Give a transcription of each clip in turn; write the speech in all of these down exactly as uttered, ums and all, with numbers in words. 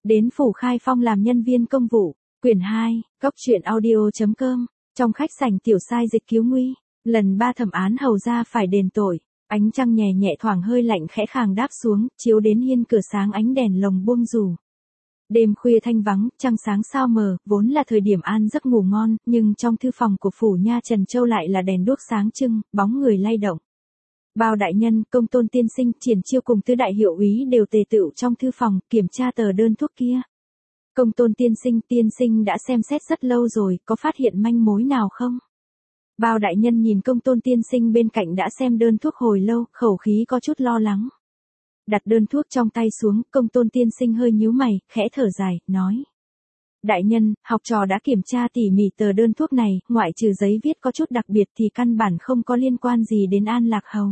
Đến phủ Khai Phong làm nhân viên công vụ. Quyển hai, Cốc truyện audio chấm com. Trong khách sảnh tiểu sai dịch cứu nguy, lần ba thẩm án hầu ra phải đền tội. Ánh trăng nhẹ nhẹ thoảng hơi lạnh khẽ khàng đáp xuống, chiếu đến hiên cửa sáng ánh đèn lồng buông rủ. Đêm khuya thanh vắng, trăng sáng sao mờ, vốn là thời điểm an giấc ngủ ngon, nhưng trong thư phòng của phủ nha Trần Châu lại là đèn đuốc sáng trưng, bóng người lay động. Bao đại nhân, Công Tôn tiên sinh, Triển Chiêu cùng tứ đại hiệu úy đều tề tựu trong thư phòng, kiểm tra tờ đơn thuốc kia. Công Tôn tiên sinh, tiên sinh đã xem xét rất lâu rồi, có phát hiện manh mối nào không? Bao đại nhân nhìn Công Tôn tiên sinh bên cạnh đã xem đơn thuốc hồi lâu, khẩu khí có chút lo lắng. Đặt đơn thuốc trong tay xuống, Công Tôn tiên sinh hơi nhíu mày, khẽ thở dài, nói. Đại nhân, học trò đã kiểm tra tỉ mỉ tờ đơn thuốc này, ngoại trừ giấy viết có chút đặc biệt thì căn bản không có liên quan gì đến An Lạc Hầu.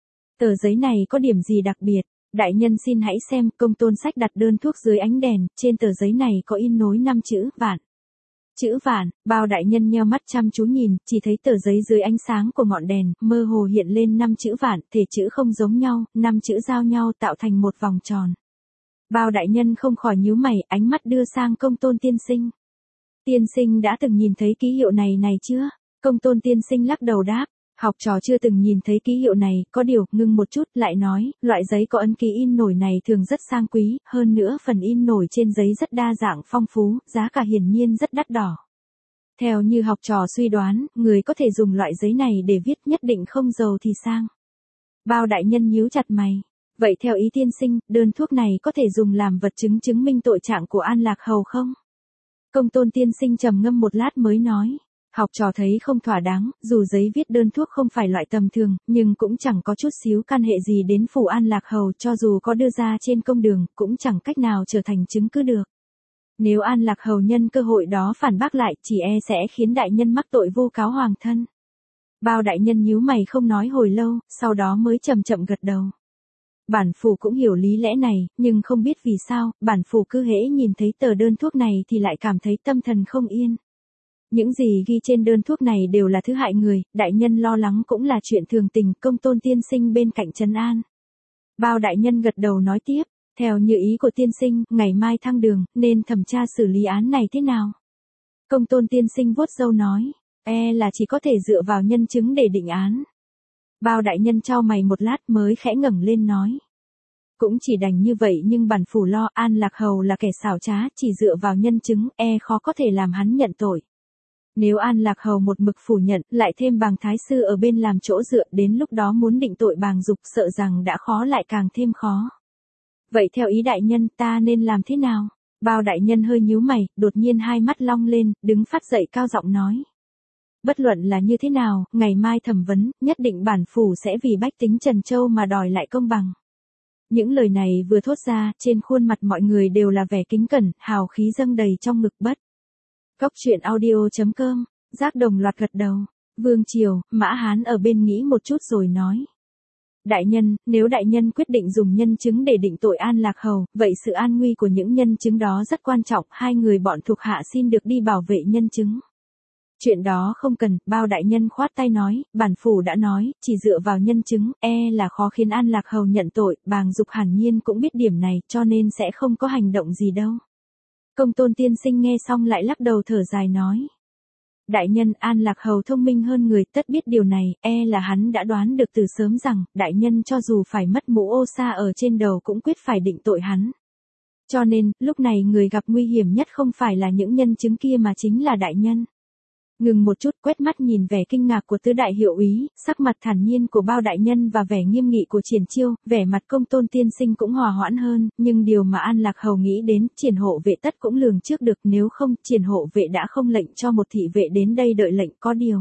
Tờ giấy này có điểm gì đặc biệt? Đại nhân xin hãy xem. Công Tôn sách đặt đơn thuốc dưới ánh đèn, trên tờ giấy này có in nối năm chữ vạn. Chữ vạn, bao đại nhân nheo mắt chăm chú nhìn, chỉ thấy tờ giấy dưới ánh sáng của ngọn đèn, mơ hồ hiện lên năm chữ vạn, thể chữ không giống nhau, năm chữ giao nhau tạo thành một vòng tròn. Bao đại nhân không khỏi nhíu mày, ánh mắt đưa sang Công Tôn tiên sinh. Tiên sinh đã từng nhìn thấy ký hiệu này này chưa? Công Tôn tiên sinh lắc đầu đáp. Học trò chưa từng nhìn thấy ký hiệu này, có điều, ngưng một chút, lại nói, loại giấy có ấn ký in nổi này thường rất sang quý, hơn nữa phần in nổi trên giấy rất đa dạng phong phú, giá cả hiển nhiên rất đắt đỏ. Theo như học trò suy đoán, người có thể dùng loại giấy này để viết nhất định không giàu thì sang. Bao đại nhân nhíu chặt mày. Vậy theo ý tiên sinh, đơn thuốc này có thể dùng làm vật chứng chứng minh tội trạng của An Lạc Hầu không? Công Tôn tiên sinh trầm ngâm một lát mới nói. Học trò thấy không thỏa đáng, dù giấy viết đơn thuốc không phải loại tầm thường, nhưng cũng chẳng có chút xíu can hệ gì đến phủ An Lạc Hầu, cho dù có đưa ra trên công đường, cũng chẳng cách nào trở thành chứng cứ được. Nếu An Lạc Hầu nhân cơ hội đó phản bác lại, chỉ e sẽ khiến đại nhân mắc tội vu cáo hoàng thân. Bao đại nhân nhíu mày không nói hồi lâu, sau đó mới chậm chậm gật đầu. Bản phủ cũng hiểu lý lẽ này, nhưng không biết vì sao, bản phủ cứ hễ nhìn thấy tờ đơn thuốc này thì lại cảm thấy tâm thần không yên. Những gì ghi trên đơn thuốc này đều là thứ hại người, đại nhân lo lắng cũng là chuyện thường tình. Công Tôn tiên sinh bên cạnh trấn an. Bao đại nhân gật đầu nói tiếp, theo như ý của tiên sinh, ngày mai thăng đường, nên thẩm tra xử lý án này thế nào? Công Tôn tiên sinh vuốt râu nói, e là chỉ có thể dựa vào nhân chứng để định án. Bao đại nhân chau mày một lát mới khẽ ngẩng lên nói. Cũng chỉ đành như vậy, nhưng bản phủ lo An Lạc Hầu là kẻ xảo trá, chỉ dựa vào nhân chứng, e khó có thể làm hắn nhận tội. Nếu An Lạc Hầu một mực phủ nhận, lại thêm Bàng Thái Sư ở bên làm chỗ dựa, đến lúc đó muốn định tội Bàng Dục sợ rằng đã khó lại càng thêm khó. Vậy theo ý đại nhân, ta nên làm thế nào? Bao đại nhân hơi nhíu mày, đột nhiên hai mắt long lên, đứng phát dậy cao giọng nói. Bất luận là như thế nào, ngày mai thẩm vấn, nhất định bản phủ sẽ vì bách tính Trần Châu mà đòi lại công bằng. Những lời này vừa thốt ra, trên khuôn mặt mọi người đều là vẻ kính cẩn, hào khí dâng đầy trong ngực bất. Cốc truyện audio chấm com, Giác đồng loạt gật đầu. Vương Triều, Mã Hán ở bên nghĩ một chút rồi nói. Đại nhân, nếu đại nhân quyết định dùng nhân chứng để định tội An Lạc Hầu, vậy sự an nguy của những nhân chứng đó rất quan trọng, hai người bọn thuộc hạ xin được đi bảo vệ nhân chứng. Chuyện đó không cần, bao đại nhân khoát tay nói, bản phủ đã nói, chỉ dựa vào nhân chứng, e là khó khiến An Lạc Hầu nhận tội, Bàng Dục hẳn nhiên cũng biết điểm này, cho nên sẽ không có hành động gì đâu. Công Tôn tiên sinh nghe xong lại lắc đầu thở dài nói. Đại nhân, An Lạc Hầu thông minh hơn người, tất biết điều này, e là hắn đã đoán được từ sớm rằng, đại nhân cho dù phải mất mũ ô sa ở trên đầu cũng quyết phải định tội hắn. Cho nên, lúc này người gặp nguy hiểm nhất không phải là những nhân chứng kia mà chính là đại nhân. Ngừng một chút, quét mắt nhìn vẻ kinh ngạc của tứ đại hiệu úy, sắc mặt thản nhiên của bao đại nhân và vẻ nghiêm nghị của Triển Chiêu, vẻ mặt Công Tôn tiên sinh cũng hòa hoãn hơn, nhưng điều mà An Lạc Hầu nghĩ đến, Triển hộ vệ tất cũng lường trước được, nếu không, Triển hộ vệ đã không lệnh cho một thị vệ đến đây đợi lệnh. Có điều.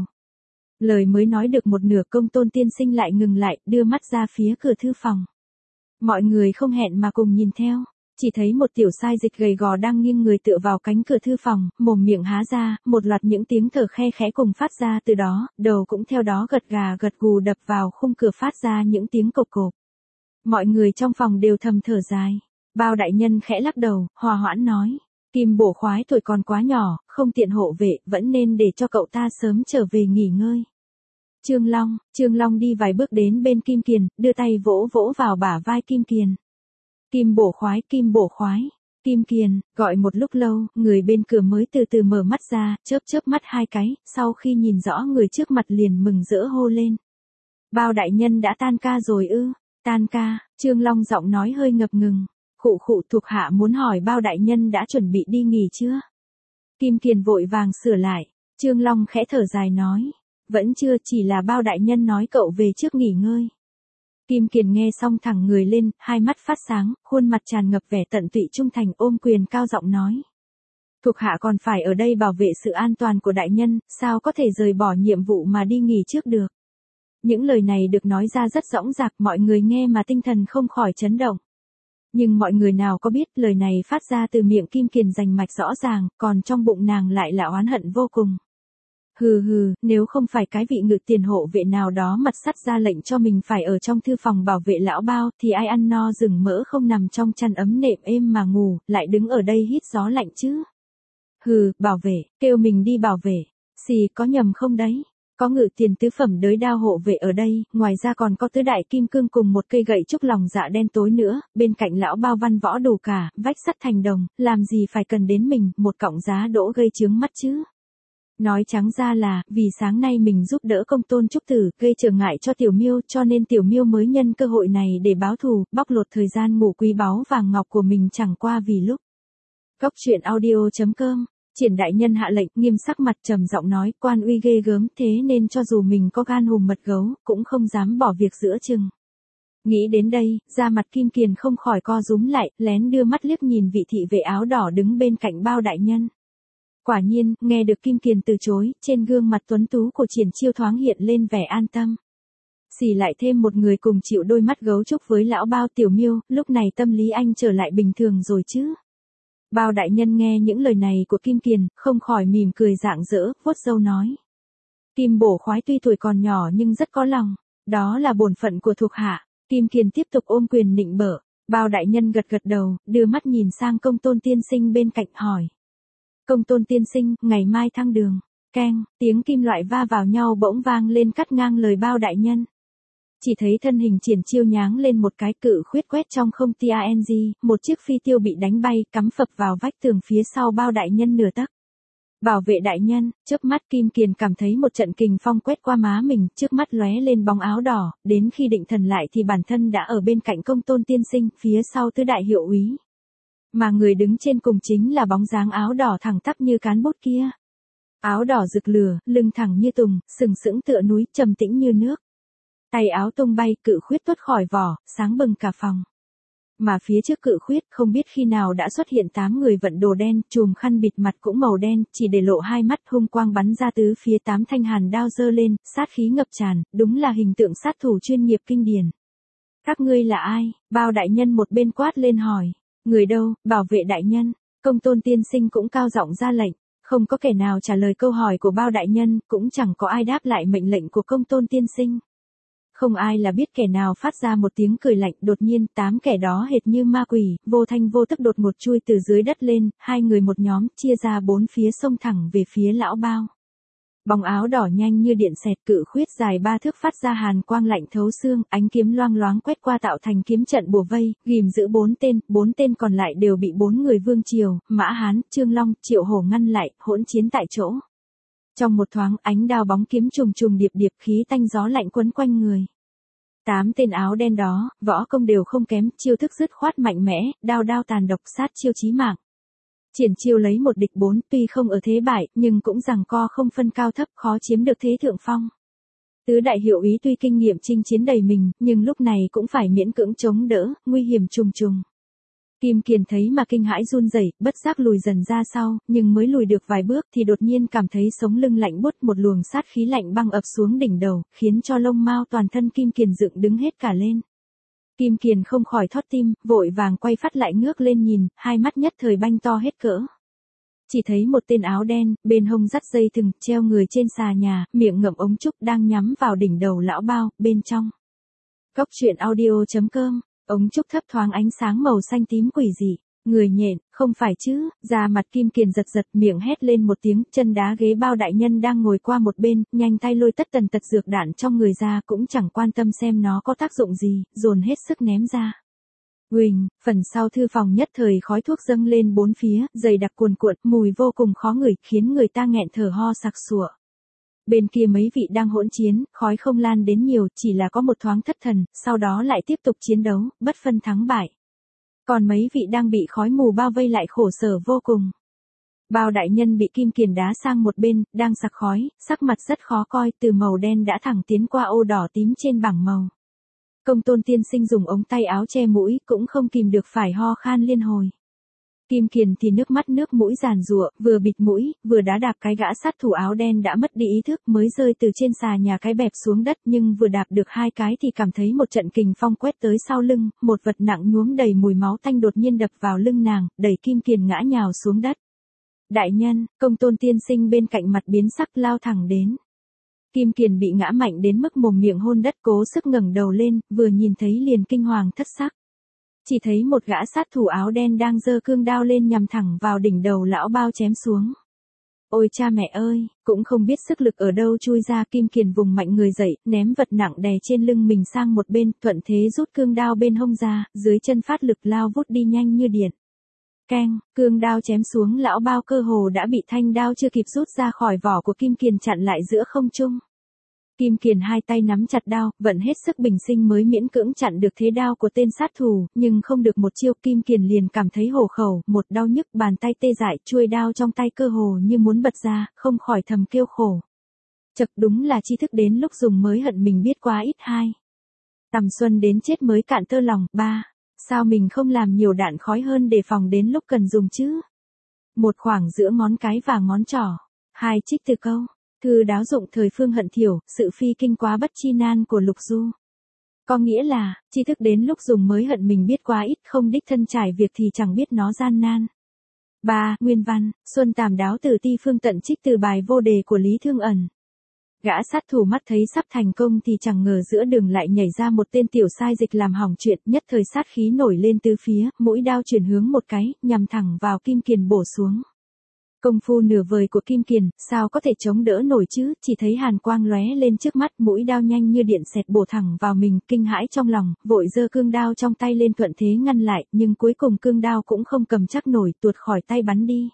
Lời mới nói được một nửa, Công Tôn tiên sinh lại ngừng lại, đưa mắt ra phía cửa thư phòng. Mọi người không hẹn mà cùng nhìn theo. Chỉ thấy một tiểu sai dịch gầy gò đang nghiêng người tựa vào cánh cửa thư phòng, mồm miệng há ra, một loạt những tiếng thở khe khẽ cùng phát ra từ đó, đầu cũng theo đó gật gà gật gù đập vào khung cửa phát ra những tiếng cộp cộp. Mọi người trong phòng đều thầm thở dài. Bao đại nhân khẽ lắc đầu, hòa hoãn nói, Kim Bổ Khoái tuổi còn quá nhỏ, không tiện hộ vệ, vẫn nên để cho cậu ta sớm trở về nghỉ ngơi. Trương Long, Trương Long đi vài bước đến bên Kim Kiền, đưa tay vỗ vỗ vào bả vai Kim Kiền. Kim Bổ Khoái, Kim Bổ Khoái. Kim Kiền, gọi một lúc lâu, người bên cửa mới từ từ mở mắt ra, chớp chớp mắt hai cái, sau khi nhìn rõ người trước mặt liền mừng rỡ hô lên. Bao đại nhân đã tan ca rồi ư? Tan ca, Trương Long giọng nói hơi ngập ngừng. Khụ khụ, thuộc hạ muốn hỏi bao đại nhân đã chuẩn bị đi nghỉ chưa? Kim Kiền vội vàng sửa lại. Trương Long khẽ thở dài nói. Vẫn chưa, chỉ là bao đại nhân nói cậu về trước nghỉ ngơi. Kim Kiền nghe xong thẳng người lên, hai mắt phát sáng, khuôn mặt tràn ngập vẻ tận tụy trung thành, ôm quyền cao giọng nói. Thuộc hạ còn phải ở đây bảo vệ sự an toàn của đại nhân, sao có thể rời bỏ nhiệm vụ mà đi nghỉ trước được. Những lời này được nói ra rất rõng rạc, mọi người nghe mà tinh thần không khỏi chấn động. Nhưng mọi người nào có biết lời này phát ra từ miệng Kim Kiền rành mạch rõ ràng, còn trong bụng nàng lại là oán hận vô cùng. Hừ hừ, nếu không phải cái vị ngự tiền hộ vệ nào đó mặt sắt ra lệnh cho mình phải ở trong thư phòng bảo vệ lão bao, thì ai ăn no rừng mỡ không nằm trong chăn ấm nệm êm mà ngủ, lại đứng ở đây hít gió lạnh chứ. Hừ, bảo vệ, kêu mình đi bảo vệ. Xì, có nhầm không đấy? Có ngự tiền tứ phẩm đới đao hộ vệ ở đây, ngoài ra còn có tứ đại kim cương cùng một cây gậy trúc lòng dạ đen tối nữa, bên cạnh lão bao văn võ đủ cả, vách sắt thành đồng, làm gì phải cần đến mình, một cọng giá đỗ gây chướng mắt chứ. Nói trắng ra là, vì sáng nay mình giúp đỡ công tôn trúc tử, gây trở ngại cho tiểu miêu, cho nên tiểu miêu mới nhân cơ hội này để báo thù, bóc lột thời gian ngủ quý báu vàng ngọc của mình chẳng qua vì lúc. Cốc truyện audio chấm com. Triển đại nhân hạ lệnh, nghiêm sắc mặt trầm giọng nói, quan uy ghê gớm, thế nên cho dù mình có gan hùm mật gấu, cũng không dám bỏ việc giữa chừng. Nghĩ đến đây, da mặt Kim Kiền không khỏi co rúm lại, lén đưa mắt liếc nhìn vị thị vệ áo đỏ đứng bên cạnh bao đại nhân. Quả nhiên, nghe được Kim Kiền từ chối, trên gương mặt tuấn tú của Triển Chiêu thoáng hiện lên vẻ an tâm. Xì lại thêm một người cùng chịu đôi mắt gấu trúc với lão bao tiểu miêu, lúc này tâm lý anh trở lại bình thường rồi chứ. Bao đại nhân nghe những lời này của Kim Kiền, không khỏi mỉm cười rạng rỡ, vuốt râu nói. Kim bổ khoái tuy tuổi còn nhỏ nhưng rất có lòng, đó là bổn phận của thuộc hạ. Kim Kiền tiếp tục ôm quyền nịnh bợ. Bao đại nhân gật gật đầu, đưa mắt nhìn sang Công Tôn tiên sinh bên cạnh hỏi. Công Tôn tiên sinh, ngày mai thăng đường. Keng, tiếng kim loại va vào nhau bỗng vang lên cắt ngang lời bao đại nhân. Chỉ thấy thân hình Triển Chiêu nháng lên một cái, cự khuyết quét trong không tang, một chiếc phi tiêu bị đánh bay, cắm phập vào vách tường phía sau bao đại nhân nửa tấc. Bảo vệ đại nhân, chớp mắt Kim Kiền cảm thấy một trận kình phong quét qua má mình, trước mắt lóe lên bóng áo đỏ, đến khi định thần lại thì bản thân đã ở bên cạnh Công Tôn tiên sinh, phía sau tứ đại hiệu úy. Mà người đứng trên cùng chính là bóng dáng áo đỏ thẳng tắp như cán bút kia. Áo đỏ rực lửa, lưng thẳng như tùng, sừng sững tựa núi, trầm tĩnh như nước. Tay áo tung bay, cự khuyết tuốt khỏi vỏ, sáng bừng cả phòng. Mà phía trước cự khuyết, không biết khi nào đã xuất hiện tám người vận đồ đen, chùm khăn bịt mặt cũng màu đen, chỉ để lộ hai mắt, hung quang bắn ra tứ phía, tám thanh hàn đao giơ lên, sát khí ngập tràn, đúng là hình tượng sát thủ chuyên nghiệp kinh điển. Các ngươi là ai? Bao đại nhân một bên quát lên hỏi. Người đâu? Bảo vệ đại nhân. Công Tôn tiên sinh cũng cao giọng ra lệnh. Không có kẻ nào trả lời câu hỏi của bao đại nhân, cũng chẳng có ai đáp lại mệnh lệnh của Công Tôn tiên sinh. Không ai là biết kẻ nào phát ra một tiếng cười lạnh, đột nhiên, tám kẻ đó hệt như ma quỷ, vô thanh vô tức đột ngột chui từ dưới đất lên, hai người một nhóm, chia ra bốn phía xông thẳng về phía lão bao. Bóng áo đỏ nhanh như điện xẹt, cự khuyết dài ba thước phát ra hàn quang lạnh thấu xương, ánh kiếm loang loáng quét qua tạo thành kiếm trận bùa vây, ghim giữ bốn tên, bốn tên còn lại đều bị bốn người Vương Triều, Mã Hán, Trương Long, Triệu Hổ ngăn lại, hỗn chiến tại chỗ. Trong một thoáng, ánh đao bóng kiếm trùng trùng điệp điệp, khí tanh gió lạnh quấn quanh người. Tám tên áo đen đó, võ công đều không kém, chiêu thức dứt khoát mạnh mẽ, đao đao tàn độc, sát chiêu chí mạng. Triển Chiêu lấy một địch bốn, tuy không ở thế bại, nhưng cũng giằng co không phân cao thấp, khó chiếm được thế thượng phong. Tứ đại hiệu úy tuy kinh nghiệm chinh chiến đầy mình, nhưng lúc này cũng phải miễn cưỡng chống đỡ, nguy hiểm trùng trùng. Kim Kiền thấy mà kinh hãi run rẩy, bất giác lùi dần ra sau, nhưng mới lùi được vài bước thì đột nhiên cảm thấy sống lưng lạnh buốt, một luồng sát khí lạnh băng ập xuống đỉnh đầu, khiến cho lông mao toàn thân Kim Kiền dựng đứng hết cả lên. Kim Kiền không khỏi thót tim, vội vàng quay phát lại ngước lên nhìn, hai mắt nhất thời banh to hết cỡ. Chỉ thấy một tên áo đen, bên hông dắt dây thừng, treo người trên xà nhà, miệng ngậm ống trúc đang nhắm vào đỉnh đầu lão bao, bên trong. Cốc truyện audio chấm com. Ống trúc thấp thoáng ánh sáng màu xanh tím quỷ dị, người nhện, không phải chứ, da mặt Kim Kiền giật giật, miệng hét lên một tiếng, chân đá ghế bao đại nhân đang ngồi qua một bên, nhanh tay lôi tất tần tật dược đạn trong người ra, cũng chẳng quan tâm xem nó có tác dụng gì, dồn hết sức ném ra. Huỳnh, phần sau thư phòng nhất thời khói thuốc dâng lên bốn phía, dày đặc cuồn cuộn, mùi vô cùng khó ngửi, khiến người ta nghẹn thở ho sặc sụa. Bên kia mấy vị đang hỗn chiến, khói không lan đến nhiều, chỉ là có một thoáng thất thần, sau đó lại tiếp tục chiến đấu, bất phân thắng bại. Còn mấy vị đang bị khói mù bao vây lại khổ sở vô cùng. Bao đại nhân bị Kim Kiền đá sang một bên, đang sặc khói, sắc mặt rất khó coi, từ màu đen đã thẳng tiến qua ô đỏ tím trên bảng màu. Công Tôn tiên sinh dùng ống tay áo che mũi, cũng không kìm được phải ho khan liên hồi. Kim Kiền thì nước mắt nước mũi giàn giụa, vừa bịt mũi, vừa đá đạp cái gã sát thủ áo đen đã mất đi ý thức, mới rơi từ trên xà nhà cái bẹp xuống đất, nhưng vừa đạp được hai cái thì cảm thấy một trận kình phong quét tới sau lưng, một vật nặng nhuốm đầy mùi máu tanh đột nhiên đập vào lưng nàng, đẩy Kim Kiền ngã nhào xuống đất. Đại nhân, Công Tôn tiên sinh bên cạnh mặt biến sắc lao thẳng đến. Kim Kiền bị ngã mạnh đến mức mồm miệng hôn đất, cố sức ngẩng đầu lên, vừa nhìn thấy liền kinh hoàng thất sắc. Chỉ thấy một gã sát thủ áo đen đang giơ cương đao lên nhằm thẳng vào đỉnh đầu lão Bao chém xuống. Ôi cha mẹ ơi, cũng không biết sức lực ở đâu chui ra, Kim Kiền vùng mạnh người dậy, ném vật nặng đè trên lưng mình sang một bên, thuận thế rút cương đao bên hông ra, dưới chân phát lực lao vút đi nhanh như điện. Keng, cương đao chém xuống, lão Bao cơ hồ đã bị thanh đao chưa kịp rút ra khỏi vỏ của Kim Kiền chặn lại giữa không trung. Kim Kiền hai tay nắm chặt đao, vận hết sức bình sinh mới miễn cưỡng chặn được thế đao của tên sát thủ, nhưng không được một chiêu Kim Kiền liền cảm thấy hổ khẩu, một đau nhức, bàn tay tê dại, chuôi đao trong tay cơ hồ như muốn bật ra, không khỏi thầm kêu khổ. Chật, đúng là tri thức đến lúc dùng mới hận mình biết quá ít. Hai, tầm xuân đến chết mới cạn tơ lòng. Ba, sao mình không làm nhiều đạn khói hơn để phòng đến lúc cần dùng chứ? Một khoảng giữa ngón cái và ngón trỏ. Hai, trích từ câu Thư đáo dụng thời phương hận thiểu, sự phi kinh quá bất chi nan của Lục Du. Có nghĩa là, tri thức đến lúc dùng mới hận mình biết quá ít, không đích thân trải việc thì chẳng biết nó gian nan. Ba, nguyên văn, Xuân Tàm đáo từ ti phương tận trích từ bài vô đề của Lý Thương Ẩn. Gã sát thủ mắt thấy sắp thành công thì chẳng ngờ giữa đường lại nhảy ra một tên tiểu sai dịch làm hỏng chuyện, nhất thời sát khí nổi lên tứ phía, mũi đao chuyển hướng một cái, nhằm thẳng vào Kim Kiền bổ xuống. Công phu nửa vời của Kim Kiền, sao có thể chống đỡ nổi chứ, chỉ thấy hàn quang lóe lên trước mắt, mũi đao nhanh như điện xẹt bổ thẳng vào mình, kinh hãi trong lòng, vội giơ cương đao trong tay lên thuận thế ngăn lại, nhưng cuối cùng cương đao cũng không cầm chắc nổi, tuột khỏi tay bắn đi.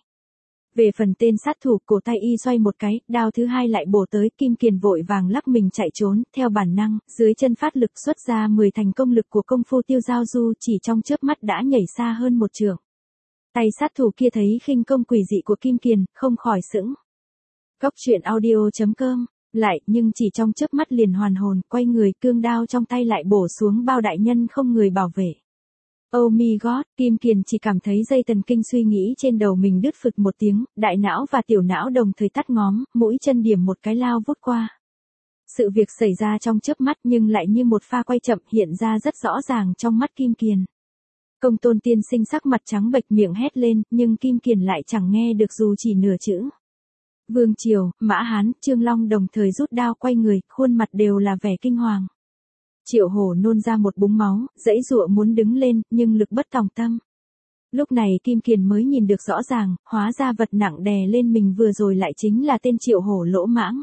Về phần tên sát thủ, cổ tay y xoay một cái, đao thứ hai lại bổ tới, Kim Kiền vội vàng lắc mình chạy trốn, theo bản năng, dưới chân phát lực xuất ra mười thành công lực của công phu tiêu giao du, chỉ trong chớp mắt đã nhảy xa hơn một trượng. Tay sát thủ kia thấy khinh công quỷ dị của Kim Kiền, không khỏi sững. Góc truyện audio chấm com, lại, nhưng chỉ trong chớp mắt liền hoàn hồn, quay người, cương đao trong tay lại bổ xuống Bao đại nhân không người bảo vệ. Oh my god, Kim Kiền chỉ cảm thấy dây thần kinh suy nghĩ trên đầu mình đứt phực một tiếng, đại não và tiểu não đồng thời tắt ngóm, mũi chân điểm một cái lao vút qua. Sự việc xảy ra trong chớp mắt nhưng lại như một pha quay chậm hiện ra rất rõ ràng trong mắt Kim Kiền. Công Tôn tiên sinh sắc mặt trắng bệch miệng hét lên, nhưng Kim Kiền lại chẳng nghe được dù chỉ nửa chữ. Vương Triều, Mã Hán, Trương Long đồng thời rút đao quay người, khuôn mặt đều là vẻ kinh hoàng. Triệu Hổ nôn ra một búng máu, giãy giụa muốn đứng lên, nhưng lực bất tòng tâm. Lúc này Kim Kiền mới nhìn được rõ ràng, hóa ra vật nặng đè lên mình vừa rồi lại chính là tên Triệu Hổ lỗ mãng.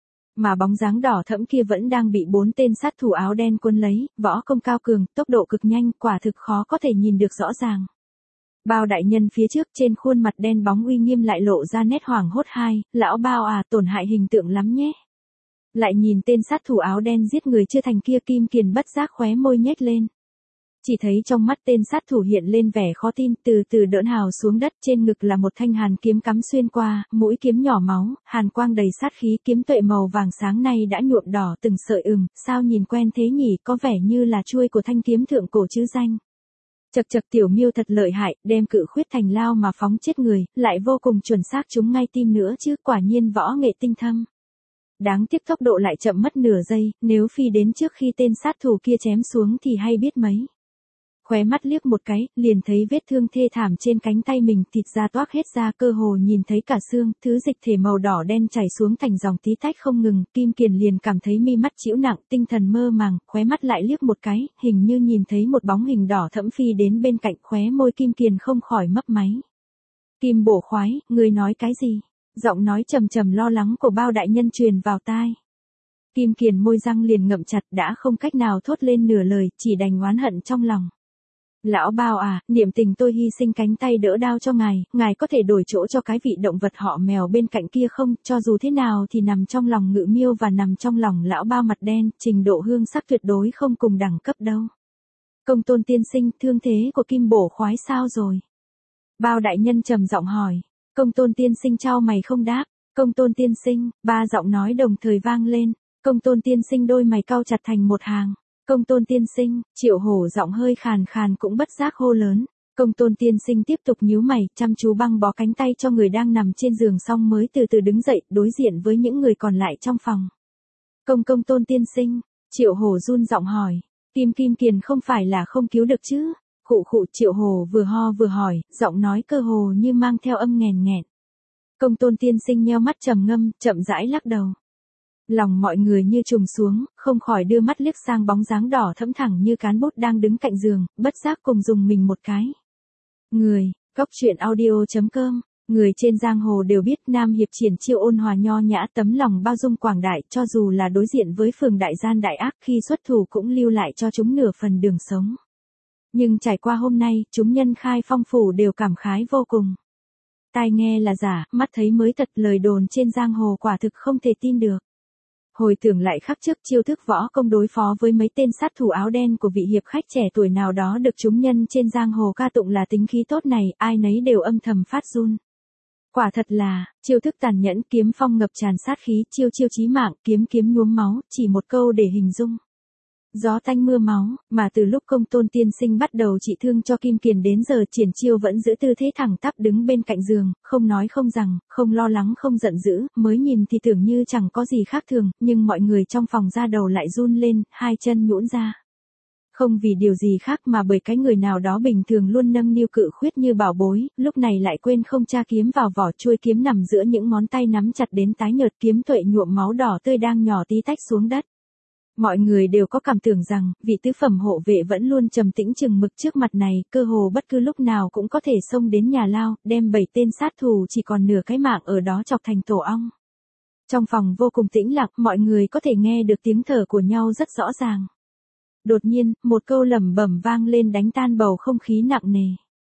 Mà bóng dáng đỏ thẫm kia vẫn đang bị bốn tên sát thủ áo đen cuốn lấy, võ công cao cường, tốc độ cực nhanh, quả thực khó có thể nhìn được rõ ràng. Bao đại nhân phía trước trên khuôn mặt đen bóng uy nghiêm lại lộ ra nét hoảng hốt. Hai, lão Bao à, tổn hại hình tượng lắm nhé. Lại nhìn tên sát thủ áo đen giết người chưa thành kia, Kim Kiền bất giác khóe môi nhếch lên. Chỉ thấy trong mắt tên sát thủ hiện lên vẻ khó tin, từ từ đỡn hào xuống đất, trên ngực là một thanh hàn kiếm cắm xuyên qua, mũi kiếm nhỏ máu, hàn quang đầy sát khí, kiếm tuệ màu vàng sáng nay đã nhuộm đỏ từng sợi. Ừm, sao nhìn quen thế nhỉ, có vẻ như là chuôi của thanh kiếm thượng cổ chứ danh. Chật chật, tiểu miêu thật lợi hại, đem cự khuyết thành lao mà phóng chết người, lại vô cùng chuẩn xác trúng ngay tim nữa chứ, quả nhiên võ nghệ tinh thâm. Đáng tiếc tốc độ lại chậm mất nửa giây, nếu phi đến trước khi tên sát thủ kia chém xuống thì hay biết mấy. Khóe mắt liếc một cái, liền thấy vết thương thê thảm trên cánh tay mình, thịt da toác hết ra, cơ hồ nhìn thấy cả xương, thứ dịch thể màu đỏ đen chảy xuống thành dòng tí tách không ngừng. Kim Kiền liền cảm thấy mi mắt chịu nặng, tinh thần mơ màng, khóe mắt lại liếc một cái, hình như nhìn thấy một bóng hình đỏ thẫm phi đến bên cạnh, khóe môi Kim Kiền không khỏi mấp máy. Kim bổ khoái, ngươi nói cái gì? Giọng nói trầm trầm lo lắng của Bao đại nhân truyền vào tai. Kim Kiền môi răng liền ngậm chặt, đã không cách nào thốt lên nửa lời, chỉ đành oán hận trong lòng. Lão Bao à, niệm tình tôi hy sinh cánh tay đỡ đao cho ngài, ngài có thể đổi chỗ cho cái vị động vật họ mèo bên cạnh kia không, cho dù thế nào thì nằm trong lòng Ngự Miêu và nằm trong lòng lão Bao mặt đen, trình độ hương sắc tuyệt đối không cùng đẳng cấp đâu. Công tôn tiên sinh, thương thế của Kim Bổ khoái sao rồi? Bao đại nhân trầm giọng hỏi. Công tôn tiên sinh chau mày không đáp. Công tôn tiên sinh, ba giọng nói đồng thời vang lên. Công tôn tiên sinh đôi mày cau chặt thành một hàng. Công tôn tiên sinh, Triệu Hổ giọng hơi khàn khàn cũng bất giác hô lớn. Công tôn tiên sinh tiếp tục nhíu mày, chăm chú băng bó cánh tay cho người đang nằm trên giường xong mới từ từ đứng dậy, đối diện với những người còn lại trong phòng. Công công tôn tiên sinh, Triệu Hổ run giọng hỏi. Kim Kim Kiền không phải là không cứu được chứ? Khụ khụ, Triệu Hổ vừa ho vừa hỏi, giọng nói cơ hồ như mang theo âm nghèn nghẹn. Công tôn tiên sinh nheo mắt trầm ngâm, chậm rãi lắc đầu. Lòng mọi người như trùng xuống, không khỏi đưa mắt liếc sang bóng dáng đỏ thẫm thẳng như cán bút đang đứng cạnh giường, bất giác cùng dùng mình một cái. Người, Cóc truyện audio chấm com, người trên giang hồ đều biết Nam Hiệp triển chiêu ôn hòa nho nhã tấm lòng bao dung quảng đại, cho dù là đối diện với phường đại gian đại ác khi xuất thủ cũng lưu lại cho chúng nửa phần đường sống. Nhưng trải qua hôm nay, chúng nhân khai phong phủ đều cảm khái vô cùng. Tai nghe là giả, mắt thấy mới thật, lời đồn trên giang hồ quả thực không thể tin được. Hồi tưởng lại khắc trước chiêu thức võ công đối phó với mấy tên sát thủ áo đen của vị hiệp khách trẻ tuổi nào đó được chúng nhân trên giang hồ ca tụng là tính khí tốt này, ai nấy đều âm thầm phát run. Quả thật là, chiêu thức tàn nhẫn, kiếm phong ngập tràn sát khí, chiêu chiêu chí mạng, kiếm kiếm nhuốm máu, chỉ một câu để hình dung. Gió tanh mưa máu, mà từ lúc công tôn tiên sinh bắt đầu trị thương cho Kim Kiền đến giờ triển chiêu vẫn giữ tư thế thẳng tắp đứng bên cạnh giường, không nói không rằng, không lo lắng không giận dữ, mới nhìn thì tưởng như chẳng có gì khác thường, nhưng mọi người trong phòng ra đầu lại run lên, hai chân nhũn ra. Không vì điều gì khác mà bởi cái người nào đó bình thường luôn nâng niu cự khuyết như bảo bối, lúc này lại quên không tra kiếm vào vỏ, chuôi kiếm nằm giữa những ngón tay nắm chặt đến tái nhợt, kiếm tuệ nhuộm máu đỏ tươi đang nhỏ tí tách xuống đất. Mọi người đều có cảm tưởng rằng, vị tứ phẩm hộ vệ vẫn luôn trầm tĩnh chừng mực trước mặt này, cơ hồ bất cứ lúc nào cũng có thể xông đến nhà lao, đem bảy tên sát thủ chỉ còn nửa cái mạng ở đó chọc thành tổ ong. Trong phòng vô cùng tĩnh lặng, mọi người có thể nghe được tiếng thở của nhau rất rõ ràng. Đột nhiên, một câu lẩm bẩm vang lên đánh tan bầu không khí nặng nề.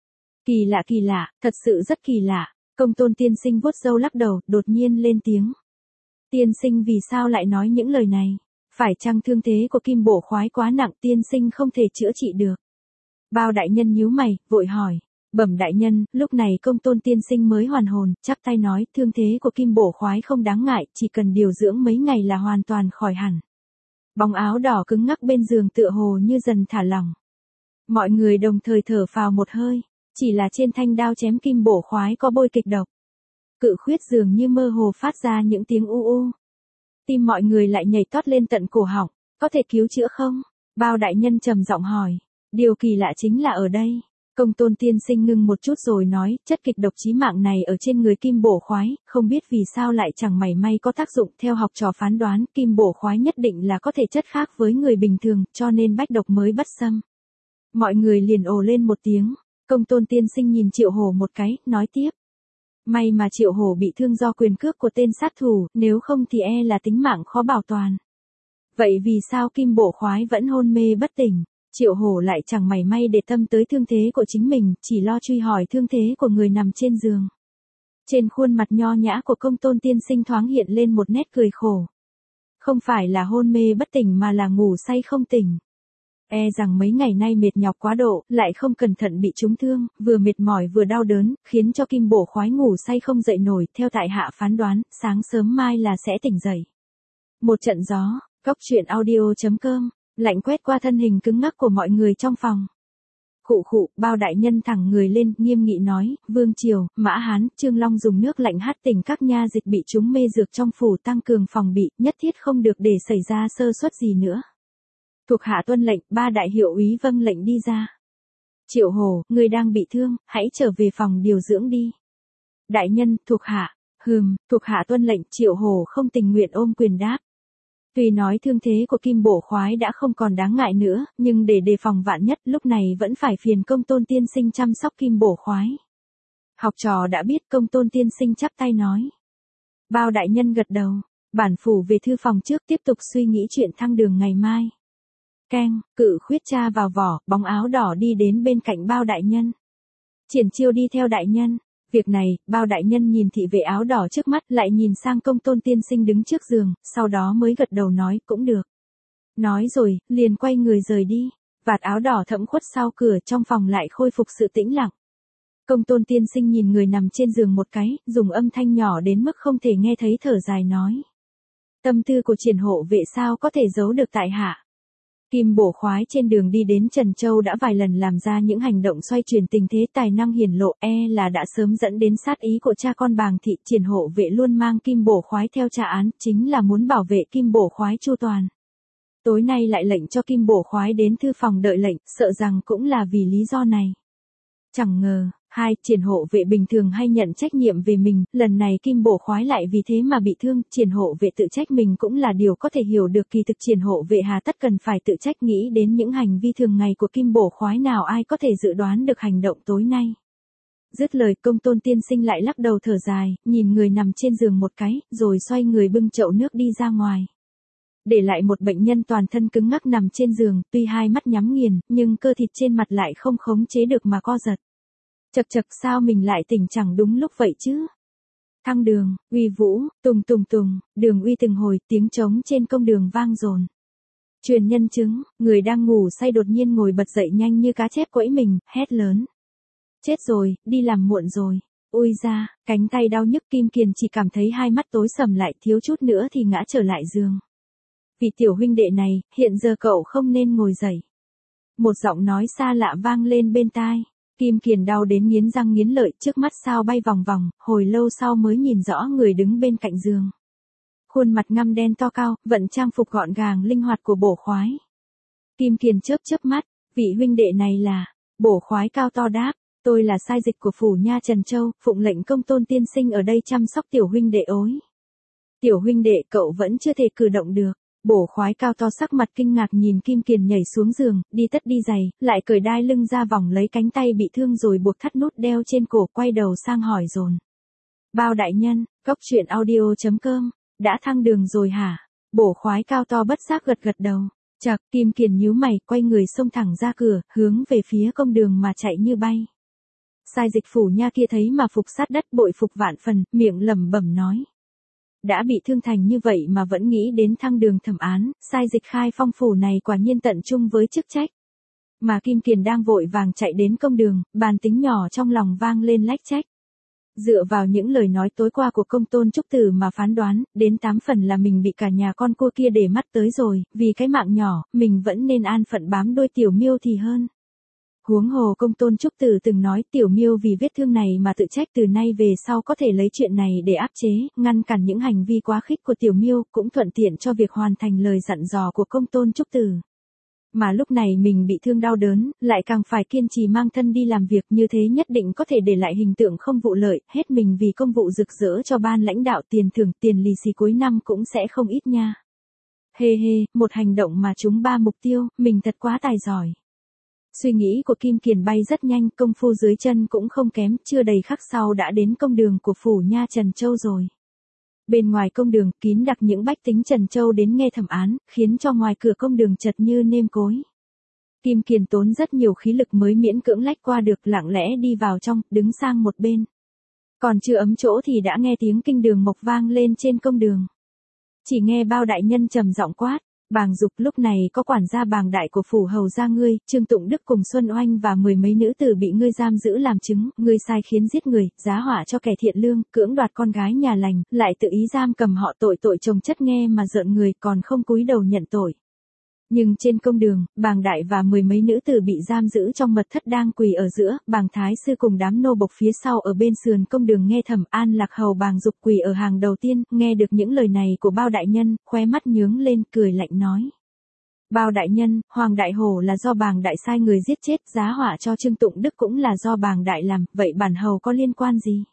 Kỳ lạ kỳ lạ, thật sự rất kỳ lạ. Công tôn tiên sinh vuốt râu lắc đầu, đột nhiên lên tiếng. Tiên sinh vì sao lại nói những lời này? Phải chăng thương thế của Kim Bổ khoái quá nặng, tiên sinh không thể chữa trị được? Bao đại nhân nhíu mày, vội hỏi. Bẩm đại nhân, lúc này công tôn tiên sinh mới hoàn hồn, chắp tay nói, thương thế của Kim Bổ khoái không đáng ngại, chỉ cần điều dưỡng mấy ngày là hoàn toàn khỏi hẳn. Bóng áo đỏ cứng ngắc bên giường tựa hồ như dần thả lỏng. Mọi người đồng thời thở phào một hơi, chỉ là trên thanh đao chém Kim Bổ khoái có bôi kịch độc. Cự khuyết dường như mơ hồ phát ra những tiếng u u. Tim mọi người lại nhảy tót lên tận cổ họng, có thể cứu chữa không? Bao đại nhân trầm giọng hỏi. Điều kỳ lạ chính là ở đây. Công tôn tiên sinh ngưng một chút rồi nói, chất kịch độc chí mạng này ở trên người Kim Bổ khoái, không biết vì sao lại chẳng mảy may có tác dụng. Theo học trò phán đoán, Kim Bổ khoái nhất định là có thể chất khác với người bình thường, cho nên bách độc mới bất xâm. Mọi người liền ồ lên một tiếng. Công tôn tiên sinh nhìn Triệu Hổ một cái, nói tiếp. May mà Triệu Hổ bị thương do quyền cước của tên sát thủ, nếu không thì e là tính mạng khó bảo toàn. Vậy vì sao Kim Bổ khoái vẫn hôn mê bất tỉnh? Triệu Hổ lại chẳng mảy may để tâm tới thương thế của chính mình, chỉ lo truy hỏi thương thế của người nằm trên giường. Trên khuôn mặt nho nhã của công tôn tiên sinh thoáng hiện lên một nét cười khổ. Không phải là hôn mê bất tỉnh mà là ngủ say không tỉnh. E rằng mấy ngày nay mệt nhọc quá độ, lại không cẩn thận bị trúng thương, vừa mệt mỏi vừa đau đớn, khiến cho Kim Bổ khoái ngủ say không dậy nổi, theo tại hạ phán đoán, sáng sớm mai là sẽ tỉnh dậy. Một trận gió, Cóc truyện audio chấm com, lạnh quét qua thân hình cứng ngắc của mọi người trong phòng. Khụ khụ, Bao đại nhân thẳng người lên, nghiêm nghị nói, Vương Triều, Mã Hán, Trương Long dùng nước lạnh hắt tỉnh các nha dịch bị trúng mê dược trong phủ, tăng cường phòng bị, nhất thiết không được để xảy ra sơ suất gì nữa. Thuộc hạ tuân lệnh, ba đại hiệu úy vâng lệnh đi ra. Triệu Hổ, người đang bị thương, hãy trở về phòng điều dưỡng đi. Đại nhân, thuộc hạ, hừm, thuộc hạ tuân lệnh, Triệu Hổ không tình nguyện ôm quyền đáp. Tuy nói thương thế của Kim Bổ khoái đã không còn đáng ngại nữa, nhưng để đề phòng vạn nhất lúc này vẫn phải phiền công tôn tiên sinh chăm sóc Kim Bổ khoái. Học trò đã biết, công tôn tiên sinh chắp tay nói. Bao đại nhân gật đầu, bản phủ về thư phòng trước tiếp tục suy nghĩ chuyện thăng đường ngày mai. Keng, cự khuyết tra vào vỏ, bóng áo đỏ đi đến bên cạnh Bao đại nhân. Triển Chiêu đi theo đại nhân. Việc này, Bao đại nhân nhìn thị vệ áo đỏ trước mắt, lại nhìn sang Công Tôn tiên sinh đứng trước giường, sau đó mới gật đầu nói, cũng được. Nói rồi, liền quay người rời đi. Vạt áo đỏ thẫm khuất sau cửa, trong phòng lại khôi phục sự tĩnh lặng. Công Tôn tiên sinh nhìn người nằm trên giường một cái, dùng âm thanh nhỏ đến mức không thể nghe thấy thở dài nói. Tâm tư của Triển hộ vệ sao có thể giấu được tại hạ. Kim Bổ Khoái trên đường đi đến Trần Châu đã vài lần làm ra những hành động xoay chuyển tình thế, tài năng hiển lộ, e là đã sớm dẫn đến sát ý của cha con Bàng thị. Triển hộ vệ luôn mang Kim Bổ Khoái theo tra án, chính là muốn bảo vệ Kim Bổ Khoái chu toàn. Tối nay lại lệnh cho Kim Bổ Khoái đến thư phòng đợi lệnh, sợ rằng cũng là vì lý do này. Chẳng ngờ, hai, Triển hộ vệ bình thường hay nhận trách nhiệm về mình, lần này Kim Bổ Khoái lại vì thế mà bị thương. Triển hộ vệ tự trách mình cũng là điều có thể hiểu được, kỳ thực Triển hộ vệ hà tất cần phải tự trách, nghĩ đến những hành vi thường ngày của Kim Bổ Khoái nào ai có thể dự đoán được hành động tối nay. Dứt lời, Công Tôn tiên sinh lại lắc đầu thở dài, nhìn người nằm trên giường một cái, rồi xoay người bưng chậu nước đi ra ngoài. Để lại một bệnh nhân toàn thân cứng ngắc nằm trên giường, tuy hai mắt nhắm nghiền, nhưng cơ thịt trên mặt lại không khống chế được mà co giật. Chật chật, sao mình lại tỉnh chẳng đúng lúc vậy chứ? Thăng đường, uy vũ, tùng tùng tùng, đường uy từng hồi, tiếng trống trên công đường vang dồn. Truyền nhân chứng, người đang ngủ say đột nhiên ngồi bật dậy nhanh như cá chép quẫy mình, hét lớn. Chết rồi, đi làm muộn rồi. Ui ra, cánh tay đau nhức, Kim Kiền chỉ cảm thấy hai mắt tối sầm lại, thiếu chút nữa thì ngã trở lại giường. Vì tiểu huynh đệ này, hiện giờ cậu không nên ngồi dậy. Một giọng nói xa lạ vang lên bên tai. Kim Kiền đau đến nghiến răng nghiến lợi, trước mắt sao bay vòng vòng, hồi lâu sau mới nhìn rõ người đứng bên cạnh giường. Khuôn mặt ngăm đen to cao, vận trang phục gọn gàng linh hoạt của Bổ Khoái. Kim Kiền chớp chớp mắt, vị huynh đệ này là, Bổ Khoái cao to đáp, tôi là sai dịch của phủ nha Trần Châu, phụng lệnh Công Tôn tiên sinh ở đây chăm sóc tiểu huynh đệ ối. Tiểu huynh đệ cậu vẫn chưa thể cử động được. Bổ Khoái cao to sắc mặt kinh ngạc nhìn Kim Kiền nhảy xuống giường, đi tất đi giày, lại cởi đai lưng ra vòng lấy cánh tay bị thương rồi buộc thắt nút đeo trên cổ, quay đầu sang hỏi dồn. Bao đại nhân, góc truyện audio chấm com, đã thăng đường rồi hả? Bổ Khoái cao to bất giác gật gật đầu. Chậc, Kim Kiền nhíu mày, quay người xông thẳng ra cửa, hướng về phía công đường mà chạy như bay. Sai dịch phủ nha kia thấy mà phục sát đất, bội phục vạn phần, miệng lẩm bẩm nói. Đã bị thương thành như vậy mà vẫn nghĩ đến thăng đường thẩm án, sai dịch khai phong phủ này quả nhiên tận trung với chức trách. Mà Kim Kiền đang vội vàng chạy đến công đường, bàn tính nhỏ trong lòng vang lên lách trách. Dựa vào những lời nói tối qua của Công Tôn Trúc Tử mà phán đoán, đến tám phần là mình bị cả nhà con cua kia để mắt tới rồi, vì cái mạng nhỏ, mình vẫn nên an phận bám đuôi Tiểu Miêu thì hơn. Huống hồ Công Tôn Trúc Tử từng nói Tiểu Miêu vì vết thương này mà tự trách, từ nay về sau có thể lấy chuyện này để áp chế, ngăn cản những hành vi quá khích của Tiểu Miêu, cũng thuận tiện cho việc hoàn thành lời dặn dò của Công Tôn Trúc Tử. Mà lúc này mình bị thương đau đớn, lại càng phải kiên trì mang thân đi làm việc, như thế nhất định có thể để lại hình tượng không vụ lợi, hết mình vì công vụ rực rỡ cho ban lãnh đạo, tiền thưởng, tiền lì xì cuối năm cũng sẽ không ít nha. Hê hê, một hành động mà trúng ba mục tiêu, mình thật quá tài giỏi. Suy nghĩ của Kim Kiền bay rất nhanh, công phu dưới chân cũng không kém, chưa đầy khắc sau đã đến công đường của phủ nha Trần Châu rồi. Bên ngoài công đường, kín đặc những bách tính Trần Châu đến nghe thẩm án, khiến cho ngoài cửa công đường chật như nêm cối. Kim Kiền tốn rất nhiều khí lực mới miễn cưỡng lách qua được, lặng lẽ đi vào trong, đứng sang một bên. Còn chưa ấm chỗ thì đã nghe tiếng kinh đường mộc vang lên trên công đường. Chỉ nghe Bao đại nhân trầm giọng quát. Bàng Dục, lúc này có quản gia Bàng đại của phủ hầu gia ngươi, Trương Tụng Đức cùng Xuân Oanh và mười mấy nữ tử bị ngươi giam giữ làm chứng, ngươi sai khiến giết người, giá họa cho kẻ thiện lương, cưỡng đoạt con gái nhà lành, lại tự ý giam cầm họ, tội tội chồng chất, nghe mà rợn người, còn không cúi đầu nhận tội. Nhưng trên công đường, Bàng đại và mười mấy nữ tử bị giam giữ trong mật thất đang quỳ ở giữa, Bàng thái sư cùng đám nô bộc phía sau ở bên sườn công đường nghe thẩm An Lạc hầu Bàng Dục quỳ ở hàng đầu tiên, nghe được những lời này của Bao đại nhân, khóe mắt nhướng lên, cười lạnh nói. Bao đại nhân, Hoàng đại hổ là do Bàng đại sai người giết chết, giá họa cho Trương Tụng Đức cũng là do Bàng đại làm, vậy bản hầu có liên quan gì?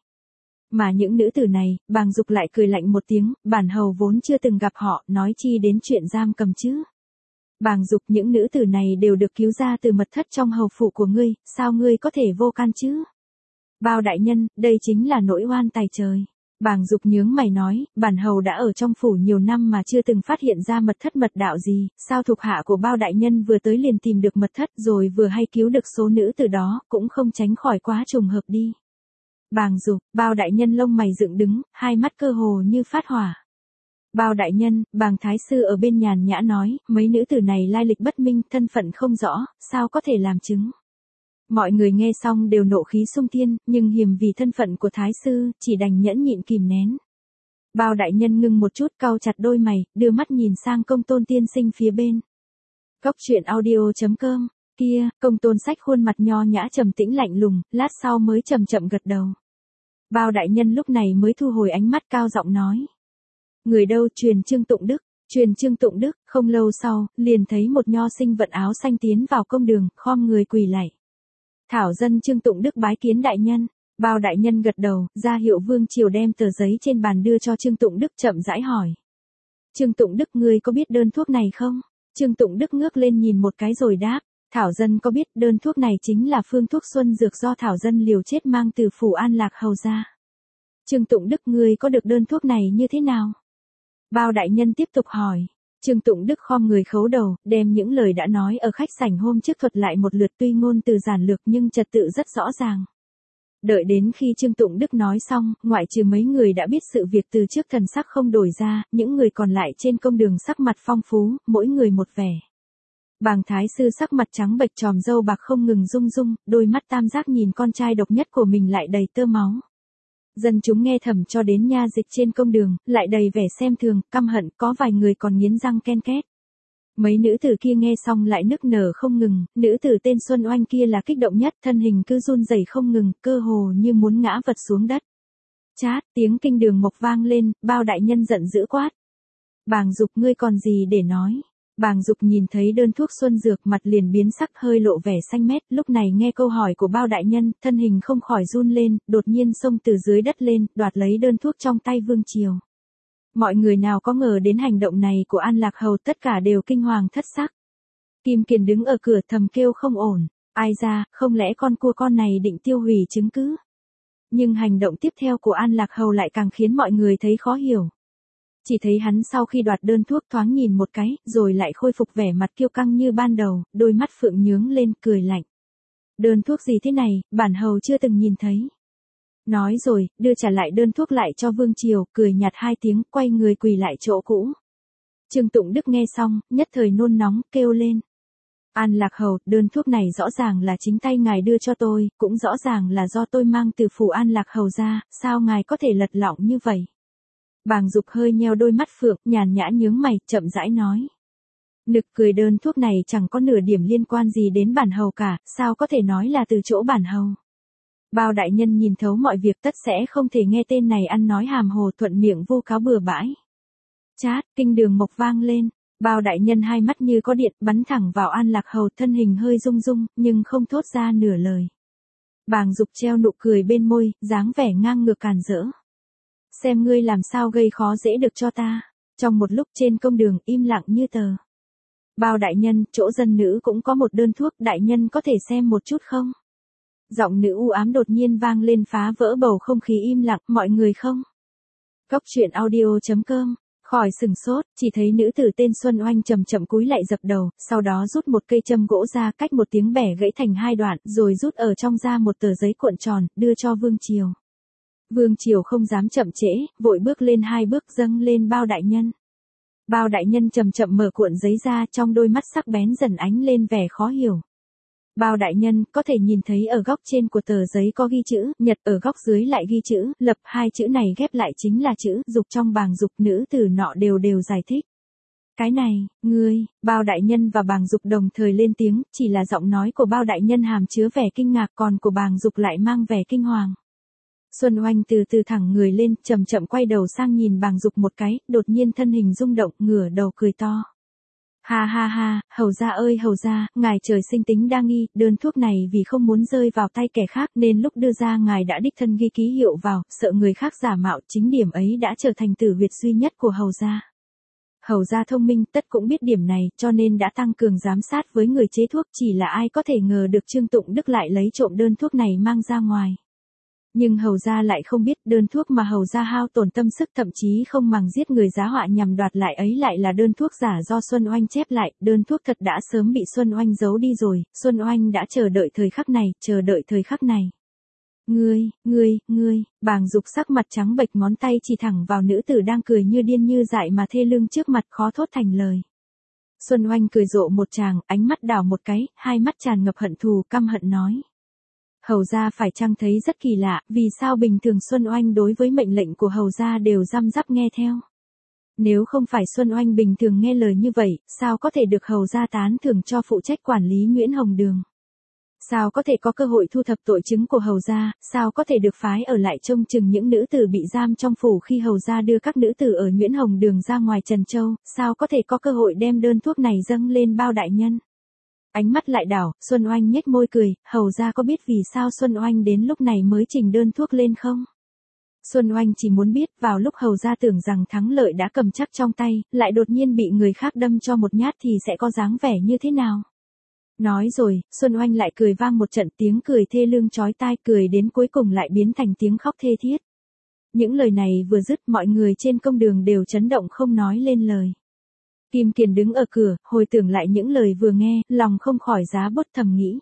Mà những nữ tử này, Bàng Dục lại cười lạnh một tiếng, bản hầu vốn chưa từng gặp họ, nói chi đến chuyện giam cầm chứ. Bàng Dục, những nữ tử này đều được cứu ra từ mật thất trong hầu phủ của ngươi, sao ngươi có thể vô can chứ? Bao đại nhân, đây chính là nỗi oan tày trời. Bàng Dục nhướng mày nói, bản hầu đã ở trong phủ nhiều năm mà chưa từng phát hiện ra mật thất mật đạo gì, sao thuộc hạ của Bao đại nhân vừa tới liền tìm được mật thất rồi vừa hay cứu được số nữ từ đó, cũng không tránh khỏi quá trùng hợp đi. Bàng Dục, Bao đại nhân lông mày dựng đứng, hai mắt cơ hồ như phát hỏa. Bao đại nhân, Bàng thái sư ở bên nhàn nhã nói, mấy nữ tử này lai lịch bất minh, thân phận không rõ, sao có thể làm chứng. Mọi người nghe xong đều nộ khí xung thiên, nhưng hiềm vì thân phận của thái sư, chỉ đành nhẫn nhịn kìm nén. Bao đại nhân ngưng một chút, cau chặt đôi mày, đưa mắt nhìn sang Công Tôn tiên sinh phía bên. Góc truyện audio chấm com, kia, Công Tôn Sách khuôn mặt nho nhã trầm tĩnh lạnh lùng, lát sau mới chậm chậm gật đầu. Bao đại nhân lúc này mới thu hồi ánh mắt cao giọng nói. Người đâu, truyền Trương Tụng Đức. Truyền Trương Tụng Đức, không lâu sau, liền thấy một nho sinh vận áo xanh tiến vào công đường, khom người quỳ lạy. Thảo dân Trương Tụng Đức bái kiến đại nhân. Bao đại nhân gật đầu, ra hiệu Vương Triều đem tờ giấy trên bàn đưa cho Trương Tụng Đức, chậm rãi hỏi. Trương Tụng Đức, ngươi có biết đơn thuốc này không? Trương Tụng Đức ngước lên nhìn một cái rồi đáp. Thảo dân có biết, đơn thuốc này chính là phương thuốc xuân dược do Thảo dân liều chết mang từ phủ An Lạc hầu ra. Trương Tụng Đức, ngươi có được đơn thuốc này như thế nào? Bao đại nhân tiếp tục hỏi. Trương Tụng Đức khom người khấu đầu, đem những lời đã nói ở khách sảnh hôm trước thuật lại một lượt, tuy ngôn từ giản lược nhưng trật tự rất rõ ràng. Đợi đến khi Trương Tụng Đức nói xong, ngoại trừ mấy người đã biết sự việc từ trước thần sắc không đổi ra, những người còn lại trên công đường sắc mặt phong phú, mỗi người một vẻ. Bàng thái sư sắc mặt trắng bệch, tròm râu bạc không ngừng rung rung, đôi mắt tam giác nhìn con trai độc nhất của mình lại đầy tơ máu. Dân chúng nghe thầm cho đến nha dịch trên công đường, lại đầy vẻ xem thường, căm hận, có vài người còn nghiến răng ken két. Mấy nữ tử kia nghe xong lại nức nở không ngừng, nữ tử tên Xuân Oanh kia là kích động nhất, thân hình cứ run rẩy không ngừng, cơ hồ như muốn ngã vật xuống đất. Chát, tiếng kinh đường mộc vang lên, Bao đại nhân giận dữ quát. Bàng Dục, ngươi còn gì để nói? Bàng Dục nhìn thấy đơn thuốc xuân dược, mặt liền biến sắc, hơi lộ vẻ xanh mét, lúc này nghe câu hỏi của Bao đại nhân, thân hình không khỏi run lên, đột nhiên xông từ dưới đất lên, đoạt lấy đơn thuốc trong tay Vương Triều. Mọi người nào có ngờ đến hành động này của An Lạc hầu, tất cả đều kinh hoàng thất sắc. Kim Kiền đứng ở cửa thầm kêu không ổn, ai ra, không lẽ con cua con này định tiêu hủy chứng cứ? Nhưng hành động tiếp theo của An Lạc hầu lại càng khiến mọi người thấy khó hiểu. Chỉ thấy hắn sau khi đoạt đơn thuốc thoáng nhìn một cái, rồi lại khôi phục vẻ mặt kiêu căng như ban đầu, đôi mắt phượng nhướng lên, cười lạnh. Đơn thuốc gì thế này, bản hầu chưa từng nhìn thấy. Nói rồi, đưa trả lại đơn thuốc lại cho Vương Triều, cười nhạt hai tiếng, quay người quỳ lại chỗ cũ. Trương Tụng Đức nghe xong, nhất thời nôn nóng, kêu lên. An Lạc hầu, đơn thuốc này rõ ràng là chính tay ngài đưa cho tôi, cũng rõ ràng là do tôi mang từ phủ An Lạc hầu ra, sao ngài có thể lật lọng như vậy? Bàng Dục hơi nheo đôi mắt phượng, nhàn nhã nhướng mày, chậm rãi nói. Nực cười, đơn thuốc này chẳng có nửa điểm liên quan gì đến bản hầu cả, sao có thể nói là từ chỗ bản hầu? Bao đại nhân nhìn thấu mọi việc, tất sẽ không thể nghe tên này ăn nói hàm hồ, thuận miệng vu cáo bừa bãi. Chát, kinh đường mộc vang lên, Bao đại nhân hai mắt như có điện, bắn thẳng vào An Lạc hầu, thân hình hơi rung rung, nhưng không thốt ra nửa lời. Bàng Dục treo nụ cười bên môi, dáng vẻ ngang ngược càn rỡ. Xem ngươi làm sao gây khó dễ được cho ta. Trong một lúc trên công đường im lặng như tờ. Bao đại nhân, chỗ dân nữ cũng có một đơn thuốc, đại nhân có thể xem một chút không? Giọng nữ u ám đột nhiên vang lên, phá vỡ bầu không khí im lặng, mọi người không? Góc truyện audio chấm com, khỏi sừng sốt, chỉ thấy nữ tử tên Xuân Oanh chậm chậm cúi lại dập đầu, sau đó rút một cây châm gỗ ra, cách một tiếng bẻ gãy thành hai đoạn, rồi rút ở trong ra một tờ giấy cuộn tròn, đưa cho Vương Triều. Vương Triều không dám chậm trễ, vội bước lên hai bước dâng lên Bao đại nhân. Bao đại nhân chậm chậm mở cuộn giấy ra, trong đôi mắt sắc bén dần ánh lên vẻ khó hiểu. Bao đại nhân, có thể nhìn thấy ở góc trên của tờ giấy có ghi chữ Nhật, ở góc dưới lại ghi chữ Lập, hai chữ này ghép lại chính là chữ Dục. Trong Bàng Dục, nữ tử nọ đều đều giải thích. Cái này, ngươi, Bao đại nhân và Bàng Dục đồng thời lên tiếng, chỉ là giọng nói của Bao đại nhân hàm chứa vẻ kinh ngạc, còn của Bàng Dục lại mang vẻ kinh hoàng. Xuân Oanh từ từ thẳng người lên, chậm chậm quay đầu sang nhìn Bàng Dục một cái, đột nhiên thân hình rung động, ngửa đầu cười to. Ha ha ha, hầu gia ơi hầu gia, ngài trời sinh tính đa nghi, đơn thuốc này vì không muốn rơi vào tay kẻ khác nên lúc đưa ra ngài đã đích thân ghi ký hiệu vào, sợ người khác giả mạo, chính điểm ấy đã trở thành tử huyệt duy nhất của hầu gia. Hầu gia thông minh, tất cũng biết điểm này, cho nên đã tăng cường giám sát với người chế thuốc, chỉ là ai có thể ngờ được Trương Tụng Đức lại lấy trộm đơn thuốc này mang ra ngoài. Nhưng hầu gia lại không biết đơn thuốc mà hầu gia hao tổn tâm sức thậm chí không màng giết người giá họa nhằm đoạt lại ấy lại là đơn thuốc giả do Xuân Oanh chép lại, đơn thuốc thật đã sớm bị Xuân Oanh giấu đi rồi, Xuân Oanh đã chờ đợi thời khắc này, chờ đợi thời khắc này. Ngươi, ngươi, ngươi, Bàng Dục sắc mặt trắng bệch ngón tay chỉ thẳng vào nữ tử đang cười như điên như dại mà thê lương trước mặt khó thốt thành lời. Xuân Oanh cười rộ một tràng, ánh mắt đảo một cái, hai mắt tràn ngập hận thù, căm hận nói. Hầu gia phải chăng thấy rất kỳ lạ, vì sao bình thường Xuân Oanh đối với mệnh lệnh của hầu gia đều răm rắp nghe theo. Nếu không phải Xuân Oanh bình thường nghe lời như vậy, sao có thể được hầu gia tán thưởng cho phụ trách quản lý Nguyễn Hồng Đường? Sao có thể có cơ hội thu thập tội chứng của hầu gia, sao có thể được phái ở lại trông chừng những nữ tử bị giam trong phủ khi hầu gia đưa các nữ tử ở Nguyễn Hồng Đường ra ngoài Trần Châu, sao có thể có cơ hội đem đơn thuốc này dâng lên bao đại nhân? Ánh mắt lại đảo, Xuân Oanh nhếch môi cười, hầu gia có biết vì sao Xuân Oanh đến lúc này mới trình đơn thuốc lên không? Xuân Oanh chỉ muốn biết, vào lúc hầu gia tưởng rằng thắng lợi đã cầm chắc trong tay, lại đột nhiên bị người khác đâm cho một nhát thì sẽ có dáng vẻ như thế nào? Nói rồi, Xuân Oanh lại cười vang một trận, tiếng cười thê lương chói tai, cười đến cuối cùng lại biến thành tiếng khóc thê thiết. Những lời này vừa dứt, mọi người trên công đường đều chấn động không nói lên lời. Kim Kiền đứng ở cửa, hồi tưởng lại những lời vừa nghe, lòng không khỏi giá bút thầm nghĩ.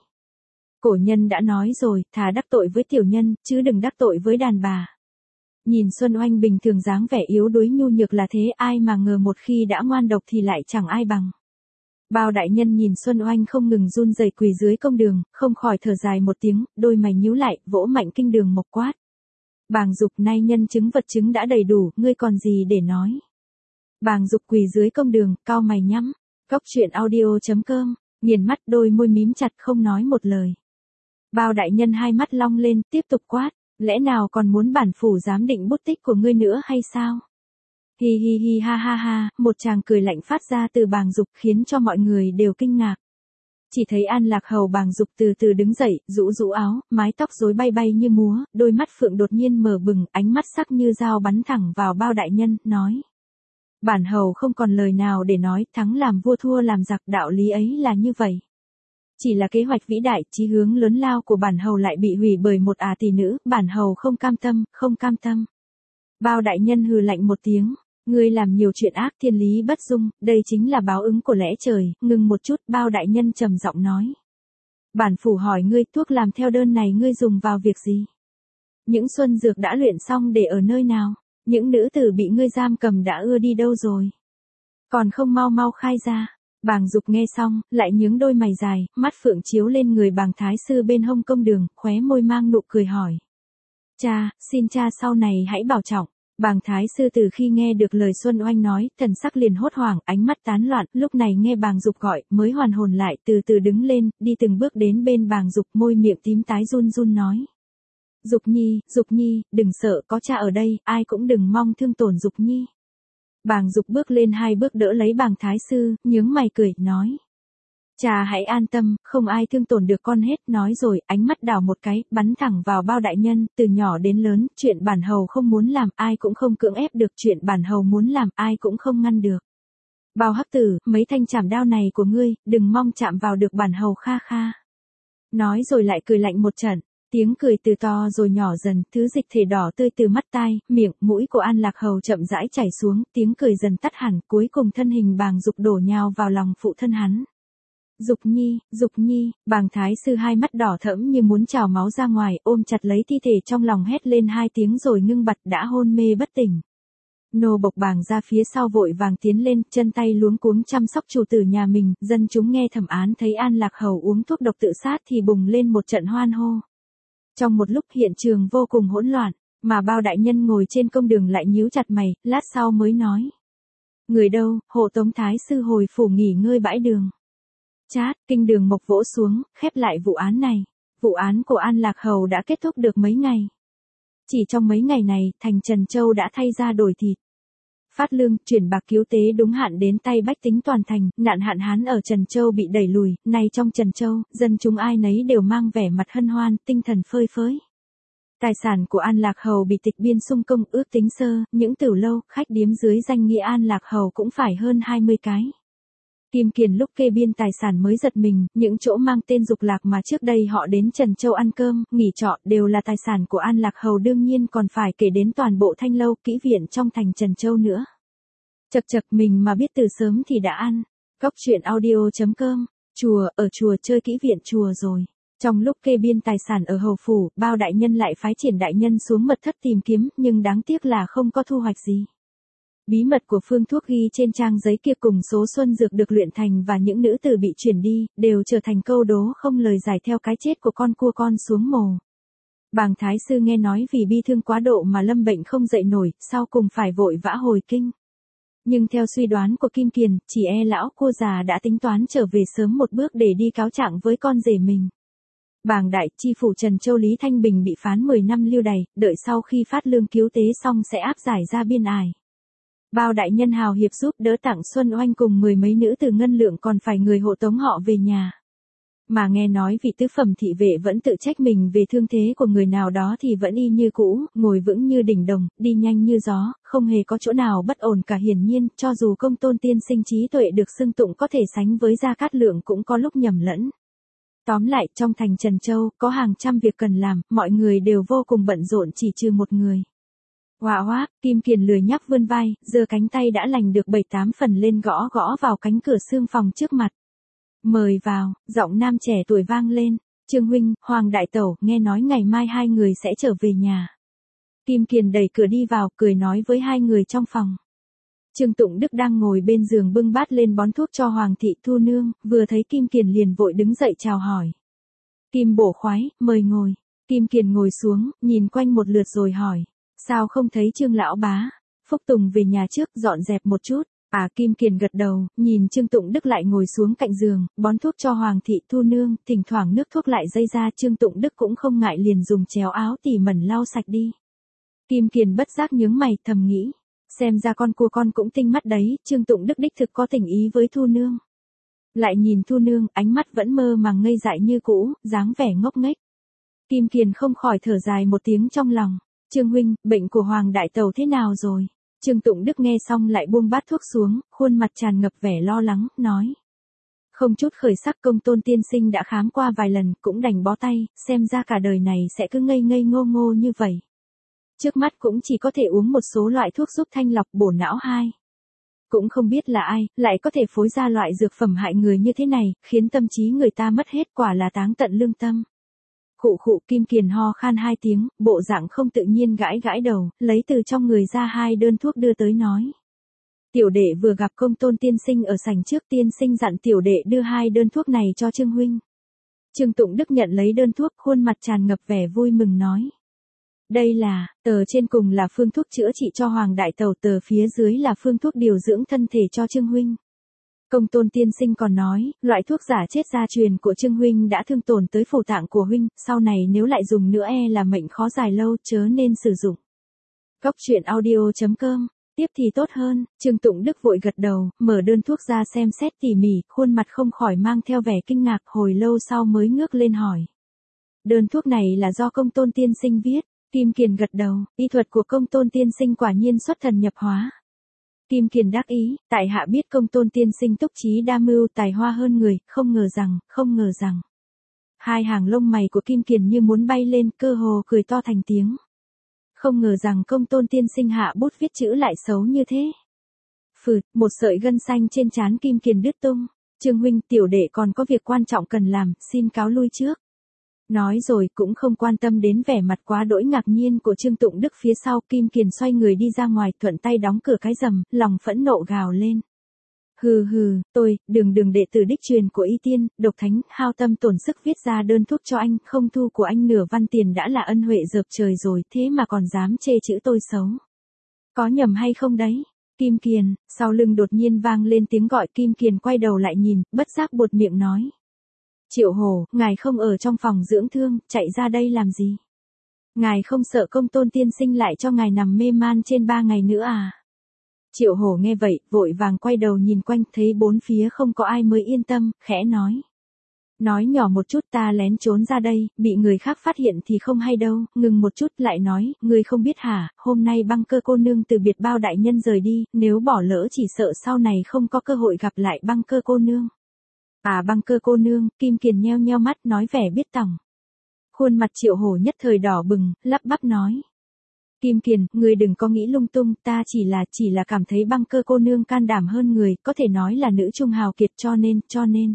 Cổ nhân đã nói rồi, thà đắc tội với tiểu nhân, chứ đừng đắc tội với đàn bà. Nhìn Xuân Oanh bình thường dáng vẻ yếu đuối nhu nhược là thế, ai mà ngờ một khi đã ngoan độc thì lại chẳng ai bằng. Bao đại nhân nhìn Xuân Oanh không ngừng run rẩy quỳ dưới công đường, không khỏi thở dài một tiếng, đôi mày nhíu lại, vỗ mạnh kinh đường mộc quát. Bàng Dục, nay nhân chứng vật chứng đã đầy đủ, ngươi còn gì để nói? Bàng Dục quỳ dưới công đường, cau mày nhắm. Cóc truyện audio chấm com, nghiền mắt, đôi môi mím chặt không nói một lời. Bao đại nhân hai mắt long lên, tiếp tục quát, lẽ nào còn muốn bản phủ giám định bút tích của ngươi nữa hay sao? Hi hi hi ha ha ha, một tràng cười lạnh phát ra từ Bàng Dục khiến cho mọi người đều kinh ngạc. Chỉ thấy An Lạc Hầu Bàng Dục từ từ đứng dậy, rũ rũ áo, mái tóc rối bay bay như múa, đôi mắt phượng đột nhiên mở bừng, ánh mắt sắc như dao bắn thẳng vào bao đại nhân, nói. Bản hầu không còn lời nào để nói, thắng làm vua thua làm giặc, đạo lý ấy là như vậy. Chỉ là kế hoạch vĩ đại, chí hướng lớn lao của bản hầu lại bị hủy bởi một ả tỷ nữ, bản hầu không cam tâm, không cam tâm. Bao đại nhân hừ lạnh một tiếng. Ngươi làm nhiều chuyện ác, thiên lý bất dung, đây chính là báo ứng của lẽ trời, ngừng một chút, bao đại nhân trầm giọng nói. Bản phủ hỏi ngươi, thuốc làm theo đơn này ngươi dùng vào việc gì? Những xuân dược đã luyện xong để ở nơi nào? Những nữ tử bị ngươi giam cầm đã ưa đi đâu rồi? Còn không mau mau khai ra. Bàng Dục nghe xong, lại nhướng đôi mày dài, mắt phượng chiếu lên người Bàng Thái Sư bên hông công đường, khóe môi mang nụ cười hỏi. Cha, xin cha sau này hãy bảo trọng. Bàng Thái Sư từ khi nghe được lời Xuân Oanh nói, thần sắc liền hốt hoảng, ánh mắt tán loạn, lúc này nghe Bàng Dục gọi, mới hoàn hồn lại, từ từ đứng lên, đi từng bước đến bên Bàng Dục, môi miệng tím tái run run nói. Dục Nhi, Dục Nhi, đừng sợ, có cha ở đây, ai cũng đừng mong thương tổn Dục Nhi. Bàng Dục bước lên hai bước đỡ lấy Bàng Thái Sư, nhướng mày cười, nói. Cha hãy an tâm, không ai thương tổn được con hết, nói rồi, ánh mắt đảo một cái, bắn thẳng vào bao đại nhân, từ nhỏ đến lớn, chuyện bản hầu không muốn làm, ai cũng không cưỡng ép được, chuyện bản hầu muốn làm, ai cũng không ngăn được. Bao hắc tử, mấy thanh chảm đao này của ngươi, đừng mong chạm vào được bản hầu kha kha. Nói rồi lại cười lạnh một trận, tiếng cười từ to rồi nhỏ dần, thứ dịch thể đỏ tươi từ mắt tai, miệng, mũi của An Lạc Hầu chậm rãi chảy xuống, tiếng cười dần tắt hẳn, cuối cùng thân hình Bàng Dục đổ nhào vào lòng phụ thân hắn. Dục Nhi, Dục Nhi, Bàng Thái Sư hai mắt đỏ thẫm như muốn trào máu ra ngoài, ôm chặt lấy thi thể trong lòng hét lên hai tiếng rồi ngưng bặt đã hôn mê bất tỉnh. Nô bộc Bàng ra phía sau vội vàng tiến lên, chân tay luống cuống chăm sóc chủ tử nhà mình, dân chúng nghe thẩm án thấy An Lạc Hầu uống thuốc độc tự sát thì bùng lên một trận hoan hô. Trong một lúc hiện trường vô cùng hỗn loạn, mà bao đại nhân ngồi trên công đường lại nhíu chặt mày, lát sau mới nói. Người đâu, hộ tống Thái Sư hồi phủ nghỉ ngơi bãi đường. Chát, kinh đường mộc vỗ xuống, khép lại vụ án này. Vụ án của An Lạc Hầu đã kết thúc được mấy ngày. Chỉ trong mấy ngày này, thành Trần Châu đã thay ra đổi thịt. Phát lương, chuyển bạc cứu tế đúng hạn đến tay bách tính toàn thành, nạn hạn hán ở Trần Châu bị đẩy lùi, nay trong Trần Châu, dân chúng ai nấy đều mang vẻ mặt hân hoan, tinh thần phơi phới. Tài sản của An Lạc Hầu bị tịch biên sung công, ước tính sơ, những tiểu lâu, khách điếm dưới danh nghĩa An Lạc Hầu cũng phải hơn hai mươi cái. Kim Kiền lúc kê biên tài sản mới giật mình, những chỗ mang tên Dục Lạc mà trước đây họ đến Trần Châu ăn cơm, nghỉ trọ đều là tài sản của An Lạc Hầu, đương nhiên còn phải kể đến toàn bộ thanh lâu kỹ viện trong thành Trần Châu nữa. Chật chật, mình mà biết từ sớm thì đã ăn. Góc truyện audio chấm com, chùa, ở chùa chơi kỹ viện chùa rồi. Trong lúc kê biên tài sản ở hầu phủ, Bao đại nhân lại phái Triển đại nhân xuống mật thất tìm kiếm, nhưng đáng tiếc là không có thu hoạch gì. Bí mật của phương thuốc ghi trên trang giấy kia cùng số xuân dược được luyện thành và những nữ tử bị chuyển đi, đều trở thành câu đố không lời giải theo cái chết của con cua con xuống mồ. Bàng Thái Sư nghe nói vì bi thương quá độ mà lâm bệnh không dậy nổi, sau cùng phải vội vã hồi kinh. Nhưng theo suy đoán của Kim Kiền, chỉ e lão cua già đã tính toán trở về sớm một bước để đi cáo trạng với con rể mình. Bàng đại chi phủ Trần Châu Lý Thanh Bình bị phán mười năm lưu đày, đợi sau khi phát lương cứu tế xong sẽ áp giải ra biên ải. Bao đại nhân hào hiệp giúp đỡ Tặng Xuân Oanh cùng mười mấy nữ từ ngân lượng còn phải người hộ tống họ về nhà. Mà nghe nói vị tứ phẩm thị vệ vẫn tự trách mình về thương thế của người nào đó thì vẫn y như cũ, ngồi vững như đỉnh đồng, đi nhanh như gió, không hề có chỗ nào bất ổn cả. Hiển nhiên, cho dù Công Tôn tiên sinh trí tuệ được xưng tụng có thể sánh với Gia Cát Lượng cũng có lúc nhầm lẫn. Tóm lại, trong thành Trần Châu, có hàng trăm việc cần làm, mọi người đều vô cùng bận rộn chỉ trừ một người. Hoa hoa, Kim Kiền lười nhác vươn vai, giơ cánh tay đã lành được bảy tám phần lên gõ gõ vào cánh cửa xương phòng trước mặt. Mời vào, giọng nam trẻ tuổi vang lên. Trương huynh, Hoàng đại tẩu, nghe nói ngày mai hai người sẽ trở về nhà. Kim Kiền đẩy cửa đi vào, cười nói với hai người trong phòng. Trương Tụng Đức đang ngồi bên giường bưng bát lên bón thuốc cho Hoàng thị Thu nương, vừa thấy Kim Kiền liền vội đứng dậy chào hỏi. Kim bổ khoái, mời ngồi. Kim Kiền ngồi xuống, nhìn quanh một lượt rồi hỏi. Sao không thấy Trương lão bá? Phúc Tùng về nhà trước, dọn dẹp một chút. À, Kim Kiền gật đầu, nhìn Trương Tụng Đức lại ngồi xuống cạnh giường, bón thuốc cho Hoàng thị Thu nương, thỉnh thoảng nước thuốc lại dây ra, Trương Tụng Đức cũng không ngại liền dùng chéo áo tỉ mẩn lau sạch đi. Kim Kiền bất giác nhướng mày, thầm nghĩ, xem ra con cua con cũng tinh mắt đấy, Trương Tụng Đức đích thực có tình ý với Thu nương. Lại nhìn Thu nương, ánh mắt vẫn mơ màng ngây dại như cũ, dáng vẻ ngốc nghếch. Kim Kiền không khỏi thở dài một tiếng trong lòng. Trương huynh, bệnh của Hoàng đại tẩu thế nào rồi? Trương Tụng Đức nghe xong lại buông bát thuốc xuống, khuôn mặt tràn ngập vẻ lo lắng, nói. Không chút khởi sắc, Công Tôn tiên sinh đã khám qua vài lần, cũng đành bó tay, xem ra cả đời này sẽ cứ ngây ngây ngô ngô như vậy. Trước mắt cũng chỉ có thể uống một số loại thuốc giúp thanh lọc bổ não hai. Cũng không biết là ai, lại có thể phối ra loại dược phẩm hại người như thế này, khiến tâm trí người ta mất hết, quả là táng tận lương tâm. Khụ khụ, Kim Kiền ho khan hai tiếng, bộ dạng không tự nhiên gãi gãi đầu, lấy từ trong người ra hai đơn thuốc đưa tới nói. Tiểu đệ vừa gặp Công Tôn tiên sinh ở sảnh trước, tiên sinh dặn tiểu đệ đưa hai đơn thuốc này cho Trương huynh. Trương Tụng Đức nhận lấy đơn thuốc, khuôn mặt tràn ngập vẻ vui mừng nói. Đây là, tờ trên cùng là phương thuốc chữa trị cho Hoàng đại tẩu, tờ phía dưới là phương thuốc điều dưỡng thân thể cho Trương huynh. Công Tôn tiên sinh còn nói, loại thuốc giả chết gia truyền của Trương huynh đã thương tổn tới phủ tạng của huynh, sau này nếu lại dùng nữa e là mệnh khó dài lâu, chớ nên sử dụng. Góc truyện audio chấm com, tiếp thì tốt hơn. Trương Tụng Đức vội gật đầu, mở đơn thuốc ra xem xét tỉ mỉ, khuôn mặt không khỏi mang theo vẻ kinh ngạc, hồi lâu sau mới ngước lên hỏi. Đơn thuốc này là do Công Tôn tiên sinh viết. Kim Kiền gật đầu, y thuật của Công Tôn tiên sinh quả nhiên xuất thần nhập hóa. Kim Kiền đắc ý, tại hạ biết Công Tôn tiên sinh túc trí đa mưu, tài hoa hơn người, không ngờ rằng, không ngờ rằng. Hai hàng lông mày của Kim Kiền như muốn bay lên, cơ hồ cười to thành tiếng. Không ngờ rằng Công Tôn tiên sinh hạ bút viết chữ lại xấu như thế. Phừ, một sợi gân xanh trên trán Kim Kiền đứt tung. Trương huynh, tiểu đệ còn có việc quan trọng cần làm, xin cáo lui trước. Nói rồi cũng không quan tâm đến vẻ mặt quá đỗi ngạc nhiên của Trương Tụng Đức phía sau. Kim Kiền xoay người đi ra ngoài, thuận tay đóng cửa cái rầm, lòng phẫn nộ gào lên. Hừ hừ, tôi, đường đường đệ tử đích truyền của Y Tiên, độc thánh, hao tâm tổn sức viết ra đơn thuốc cho anh, không thu của anh nửa văn tiền đã là ân huệ dợp trời rồi, thế mà còn dám chê chữ tôi xấu. Có nhầm hay không đấy? Kim Kiền, sau lưng đột nhiên vang lên tiếng gọi. Kim Kiền quay đầu lại nhìn, bất giác buột miệng nói. Triệu Hổ, ngài không ở trong phòng dưỡng thương, chạy ra đây làm gì? Ngài không sợ Công Tôn tiên sinh lại cho ngài nằm mê man trên ba ngày nữa à? Triệu Hổ nghe vậy, vội vàng quay đầu nhìn quanh, thấy bốn phía không có ai mới yên tâm, khẽ nói. Nói nhỏ một chút ta lén trốn ra đây, bị người khác phát hiện thì không hay đâu, ngừng một chút lại nói, ngươi không biết hả, hôm nay băng cơ cô nương từ biệt bao đại nhân rời đi, nếu bỏ lỡ chỉ sợ sau này không có cơ hội gặp lại băng cơ cô nương. À băng cơ cô nương, Kim Kiền nheo nheo mắt nói vẻ biết tòng. Khuôn mặt Triệu Hổ nhất thời đỏ bừng, lắp bắp nói. Kim Kiền, người đừng có nghĩ lung tung, ta chỉ là, chỉ là cảm thấy băng cơ cô nương can đảm hơn người, có thể nói là nữ trung hào kiệt cho nên, cho nên.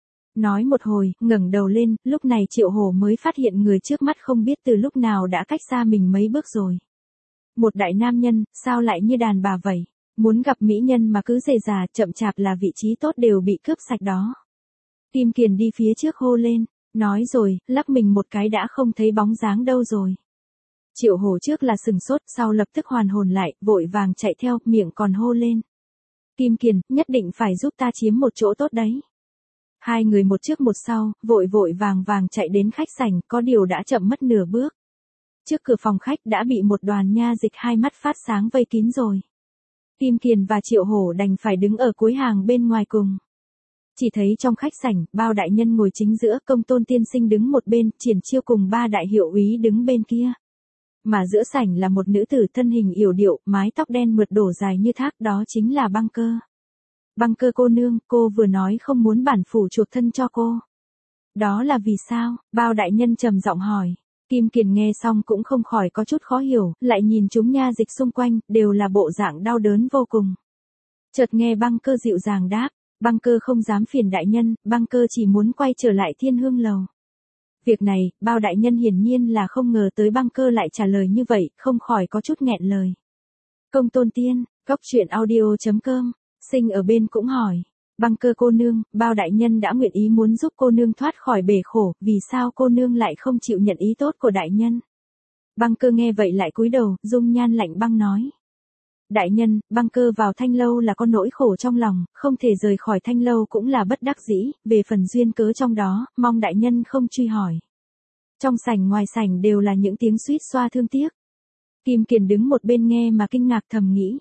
Nói một hồi, ngẩng đầu lên, lúc này Triệu Hổ mới phát hiện người trước mắt không biết từ lúc nào đã cách xa mình mấy bước rồi. Một đại nam nhân, sao lại như đàn bà vậy? Muốn gặp mỹ nhân mà cứ dề dà, chậm chạp là vị trí tốt đều bị cướp sạch đó. Kim Kiền đi phía trước hô lên, nói rồi, lắc mình một cái đã không thấy bóng dáng đâu rồi. Triệu Hổ trước là sừng sốt, sau lập tức hoàn hồn lại, vội vàng chạy theo, miệng còn hô lên. Kim Kiền, nhất định phải giúp ta chiếm một chỗ tốt đấy. Hai người một trước một sau, vội vội vàng vàng chạy đến khách sảnh, có điều đã chậm mất nửa bước. Trước cửa phòng khách đã bị một đoàn nha dịch hai mắt phát sáng vây kín rồi. Kim Kiền và Triệu Hổ đành phải đứng ở cuối hàng bên ngoài cùng. Chỉ thấy trong khách sảnh, bao đại nhân ngồi chính giữa, Công Tôn tiên sinh đứng một bên, Triển Chiêu cùng ba đại hiệu úy đứng bên kia. Mà giữa sảnh là một nữ tử thân hình yểu điệu, mái tóc đen mượt đổ dài như thác, đó chính là băng cơ. Băng cơ cô nương, cô vừa nói không muốn bản phủ chuộc thân cho cô. Đó là vì sao? Bao đại nhân trầm giọng hỏi. Kim Kiền nghe xong cũng không khỏi có chút khó hiểu, lại nhìn chúng nha dịch xung quanh, đều là bộ dạng đau đớn vô cùng. Chợt nghe băng cơ dịu dàng đáp, băng cơ không dám phiền đại nhân, băng cơ chỉ muốn quay trở lại Thiên Hương Lầu. Việc này, bao đại nhân hiển nhiên là không ngờ tới băng cơ lại trả lời như vậy, không khỏi có chút nghẹn lời. Công Tôn Tiên, góc truyện audio chấm com, Sinh ở bên cũng hỏi, băng cơ cô nương, bao đại nhân đã nguyện ý muốn giúp cô nương thoát khỏi bể khổ, vì sao cô nương lại không chịu nhận ý tốt của đại nhân? Băng cơ nghe vậy lại cúi đầu, dung nhan lạnh băng nói. Đại nhân, băng cơ vào Thanh Lâu là có nỗi khổ trong lòng, không thể rời khỏi Thanh Lâu cũng là bất đắc dĩ, về phần duyên cớ trong đó, mong đại nhân không truy hỏi. Trong sảnh ngoài sảnh đều là những tiếng suýt xoa thương tiếc. Kim Kiền đứng một bên nghe mà kinh ngạc thầm nghĩ.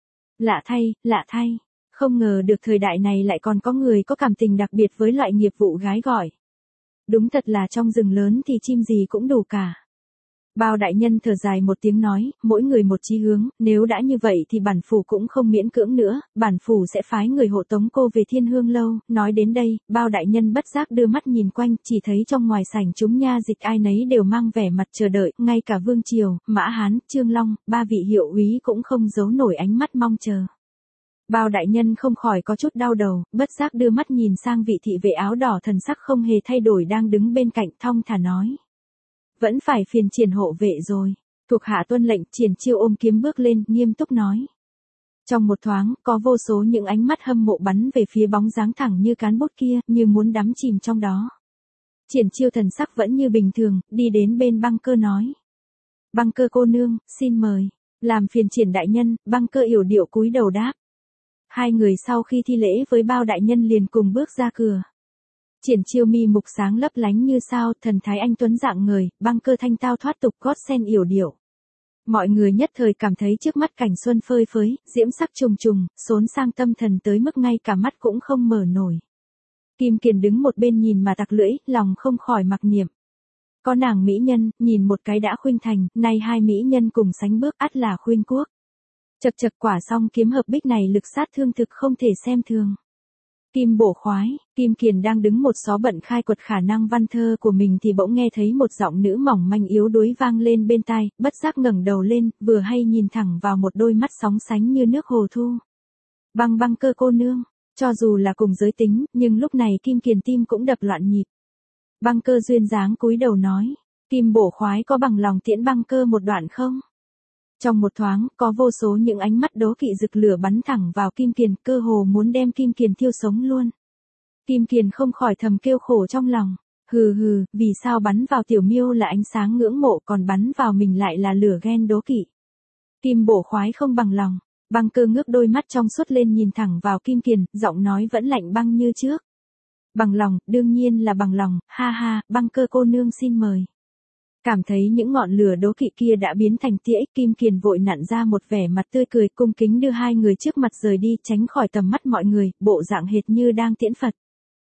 Lạ thay, lạ thay, không ngờ được thời đại này lại còn có người có cảm tình đặc biệt với loại nghiệp vụ gái gọi. Đúng thật là trong rừng lớn thì chim gì cũng đủ cả. Bao đại nhân thở dài một tiếng nói, mỗi người một chí hướng, nếu đã như vậy thì bản phủ cũng không miễn cưỡng nữa, bản phủ sẽ phái người hộ tống cô về Thiên Hương Lâu. Nói đến đây, bao đại nhân bất giác đưa mắt nhìn quanh, chỉ thấy trong ngoài sảnh chúng nha dịch ai nấy đều mang vẻ mặt chờ đợi, ngay cả Vương Triều, Mã Hán, Trương Long, ba vị hiệu úy cũng không giấu nổi ánh mắt mong chờ. Bao đại nhân không khỏi có chút đau đầu, bất giác đưa mắt nhìn sang vị thị vệ áo đỏ, thần sắc không hề thay đổi đang đứng bên cạnh, thong thả nói. Vẫn phải phiền Triển hộ vệ rồi. Thuộc hạ tuân lệnh. Triển Chiêu ôm kiếm bước lên, nghiêm túc nói. Trong một thoáng, có vô số những ánh mắt hâm mộ bắn về phía bóng dáng thẳng như cán bút kia, như muốn đắm chìm trong đó. Triển Chiêu thần sắc vẫn như bình thường, đi đến bên băng cơ nói. Băng cơ cô nương, xin mời. Làm phiền Triển đại nhân, băng cơ yểu điệu cúi đầu đáp. Hai người sau khi thi lễ với bao đại nhân liền cùng bước ra cửa. Triển Chiêu mi mục sáng lấp lánh như sao, thần thái anh tuấn dạng người, băng cơ thanh tao thoát tục, gót sen yểu điệu. Mọi người nhất thời cảm thấy trước mắt cảnh xuân phơi phới, diễm sắc trùng trùng, xốn sang tâm thần tới mức ngay cả mắt cũng không mở nổi. Kim Kiền đứng một bên nhìn mà tặc lưỡi, lòng không khỏi mặc niệm. Có nàng mỹ nhân, nhìn một cái đã khuynh thành, nay hai mỹ nhân cùng sánh bước ắt là khuynh quốc. Chật chật quả song kiếm hợp bích này lực sát thương thực không thể xem thường. Kim bổ khoái, Kim Kiền đang đứng một xó bận khai quật khả năng văn thơ của mình thì bỗng nghe thấy một giọng nữ mỏng manh yếu đuối vang lên bên tai, bất giác ngẩng đầu lên, vừa hay nhìn thẳng vào một đôi mắt sóng sánh như nước hồ thu. Băng băng cơ cô nương, cho dù là cùng giới tính, nhưng lúc này Kim Kiền tim cũng đập loạn nhịp. Băng cơ duyên dáng cúi đầu nói, Kim bổ khoái có bằng lòng tiễn băng cơ một đoạn không? Trong một thoáng, có vô số những ánh mắt đố kỵ rực lửa bắn thẳng vào Kim Kiền, cơ hồ muốn đem Kim Kiền thiêu sống luôn. Kim Kiền không khỏi thầm kêu khổ trong lòng, hừ hừ, vì sao bắn vào tiểu miêu là ánh sáng ngưỡng mộ còn bắn vào mình lại là lửa ghen đố kỵ. Kim bổ khoái không bằng lòng, băng cơ ngước đôi mắt trong suốt lên nhìn thẳng vào Kim Kiền, giọng nói vẫn lạnh băng như trước. Bằng lòng, đương nhiên là bằng lòng, ha ha, băng cơ cô nương xin mời. Cảm thấy những ngọn lửa đố kỵ kia đã biến thành tia ích, Kim Kiền vội nặn ra một vẻ mặt tươi cười, cung kính đưa hai người trước mặt rời đi, tránh khỏi tầm mắt mọi người, bộ dạng hệt như đang tiễn Phật.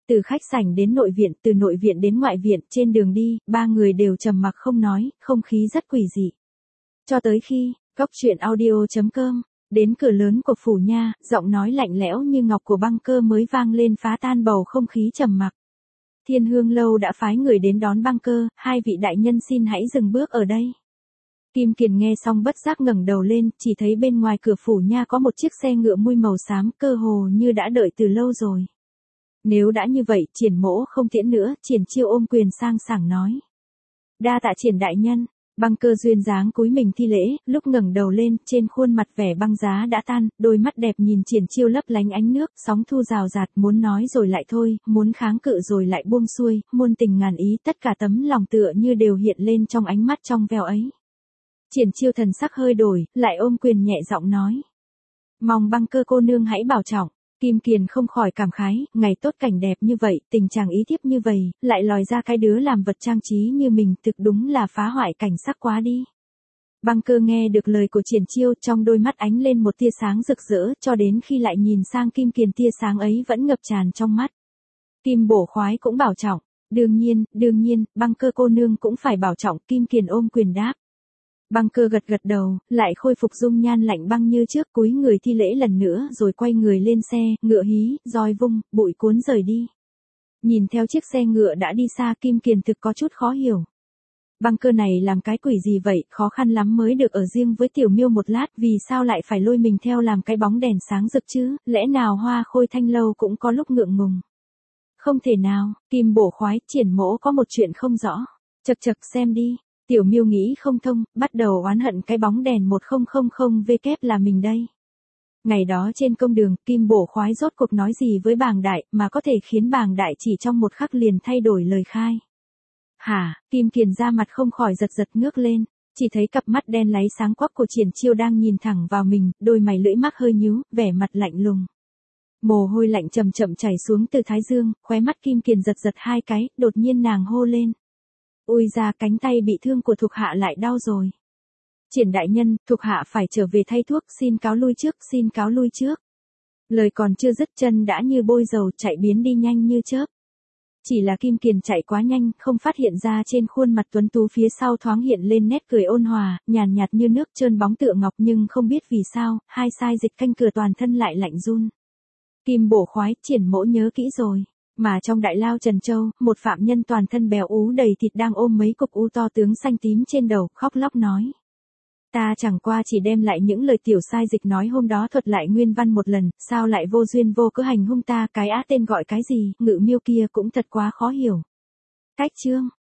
Từ khách sảnh đến nội viện, từ nội viện đến ngoại viện, trên đường đi, ba người đều trầm mặc không nói, không khí rất quỷ dị. Cho tới khi, Cốc truyện audio.com, đến cửa lớn của phủ nha, giọng nói lạnh lẽo như ngọc của Băng Cơ mới vang lên phá tan bầu không khí trầm mặc. Thiên Hương Lâu đã phái người đến đón Băng Cơ, hai vị đại nhân xin hãy dừng bước ở đây. Kim Kiền nghe xong bất giác ngẩng đầu lên, chỉ thấy bên ngoài cửa phủ nha có một chiếc xe ngựa mui màu xám, cơ hồ như đã đợi từ lâu rồi. Nếu đã như vậy, Triển Mỗ không tiễn nữa, Triển Chiêu ôm quyền sang sảng nói. Đa tạ Triển đại nhân. Băng Cơ duyên dáng cúi mình thi lễ, lúc ngẩng đầu lên, trên khuôn mặt vẻ băng giá đã tan, đôi mắt đẹp nhìn Triển Chiêu lấp lánh ánh nước, sóng thu rào rạt, muốn nói rồi lại thôi, muốn kháng cự rồi lại buông xuôi, muôn tình ngàn ý, tất cả tấm lòng tựa như đều hiện lên trong ánh mắt trong veo ấy. Triển Chiêu thần sắc hơi đổi, lại ôm quyền nhẹ giọng nói. Mong Băng Cơ cô nương hãy bảo trọng. Kim Kiền không khỏi cảm khái, ngày tốt cảnh đẹp như vậy, tình chàng ý thiếp như vậy, lại lòi ra cái đứa làm vật trang trí như mình, thực đúng là phá hoại cảnh sắc quá đi. Băng Cơ nghe được lời của Triển Chiêu, trong đôi mắt ánh lên một tia sáng rực rỡ, cho đến khi lại nhìn sang Kim Kiền tia sáng ấy vẫn ngập tràn trong mắt. Kim Bổ Khoái cũng bảo trọng, đương nhiên, đương nhiên, Băng Cơ cô nương cũng phải bảo trọng, Kim Kiền ôm quyền đáp. Băng Cơ gật gật đầu, lại khôi phục dung nhan lạnh băng như trước, cúi người thi lễ lần nữa rồi quay người lên xe, ngựa hí, roi vung, bụi cuốn rời đi. Nhìn theo chiếc xe ngựa đã đi xa, Kim Kiền thực có chút khó hiểu. Băng Cơ này làm cái quỷ gì vậy, khó khăn lắm mới được ở riêng với Tiểu Miêu một lát, vì sao lại phải lôi mình theo làm cái bóng đèn sáng rực chứ, lẽ nào Hoa Khôi Thanh Lâu cũng có lúc ngượng ngùng. Không thể nào, Kim Bổ Khoái, Triển Mỗ có một chuyện không rõ. Chậc chậc xem đi. Tiểu Miêu nghĩ không thông, bắt đầu oán hận cái bóng đèn một không không không W là mình đây. Ngày đó trên công đường, Kim Bổ Khoái rốt cuộc nói gì với Bàng Đại mà có thể khiến Bàng Đại chỉ trong một khắc liền thay đổi lời khai. Hả, Kim Kiền ra mặt không khỏi giật giật ngước lên, chỉ thấy cặp mắt đen láy sáng quắc của Triển Chiêu đang nhìn thẳng vào mình, đôi mày lưỡi mắc hơi nhíu, vẻ mặt lạnh lùng. Mồ hôi lạnh chậm chậm chảy xuống từ thái dương, khóe mắt Kim Kiền giật giật hai cái, đột nhiên nàng hô lên. Ôi ra, cánh tay bị thương của thuộc hạ lại đau rồi. Triển đại nhân, thuộc hạ phải trở về thay thuốc, xin cáo lui trước, xin cáo lui trước. Lời còn chưa dứt, chân đã như bôi dầu chạy biến đi nhanh như chớp. Chỉ là Kim Kiền chạy quá nhanh, không phát hiện ra trên khuôn mặt tuấn tú phía sau thoáng hiện lên nét cười ôn hòa, nhàn nhạt như nước trơn bóng tựa ngọc, nhưng không biết vì sao, hai sai dịch canh cửa toàn thân lại lạnh run. Kim Bổ Khoái, Triển Mỗ nhớ kỹ rồi. Mà trong đại lao Trần Châu, một phạm nhân toàn thân béo ú đầy thịt đang ôm mấy cục u to tướng xanh tím trên đầu, khóc lóc nói. Ta chẳng qua chỉ đem lại những lời tiểu sai dịch nói hôm đó thuật lại nguyên văn một lần, sao lại vô duyên vô cớ hành hung ta, cái á tên gọi cái gì, Ngự Miêu kia cũng thật quá khó hiểu. Cách chương.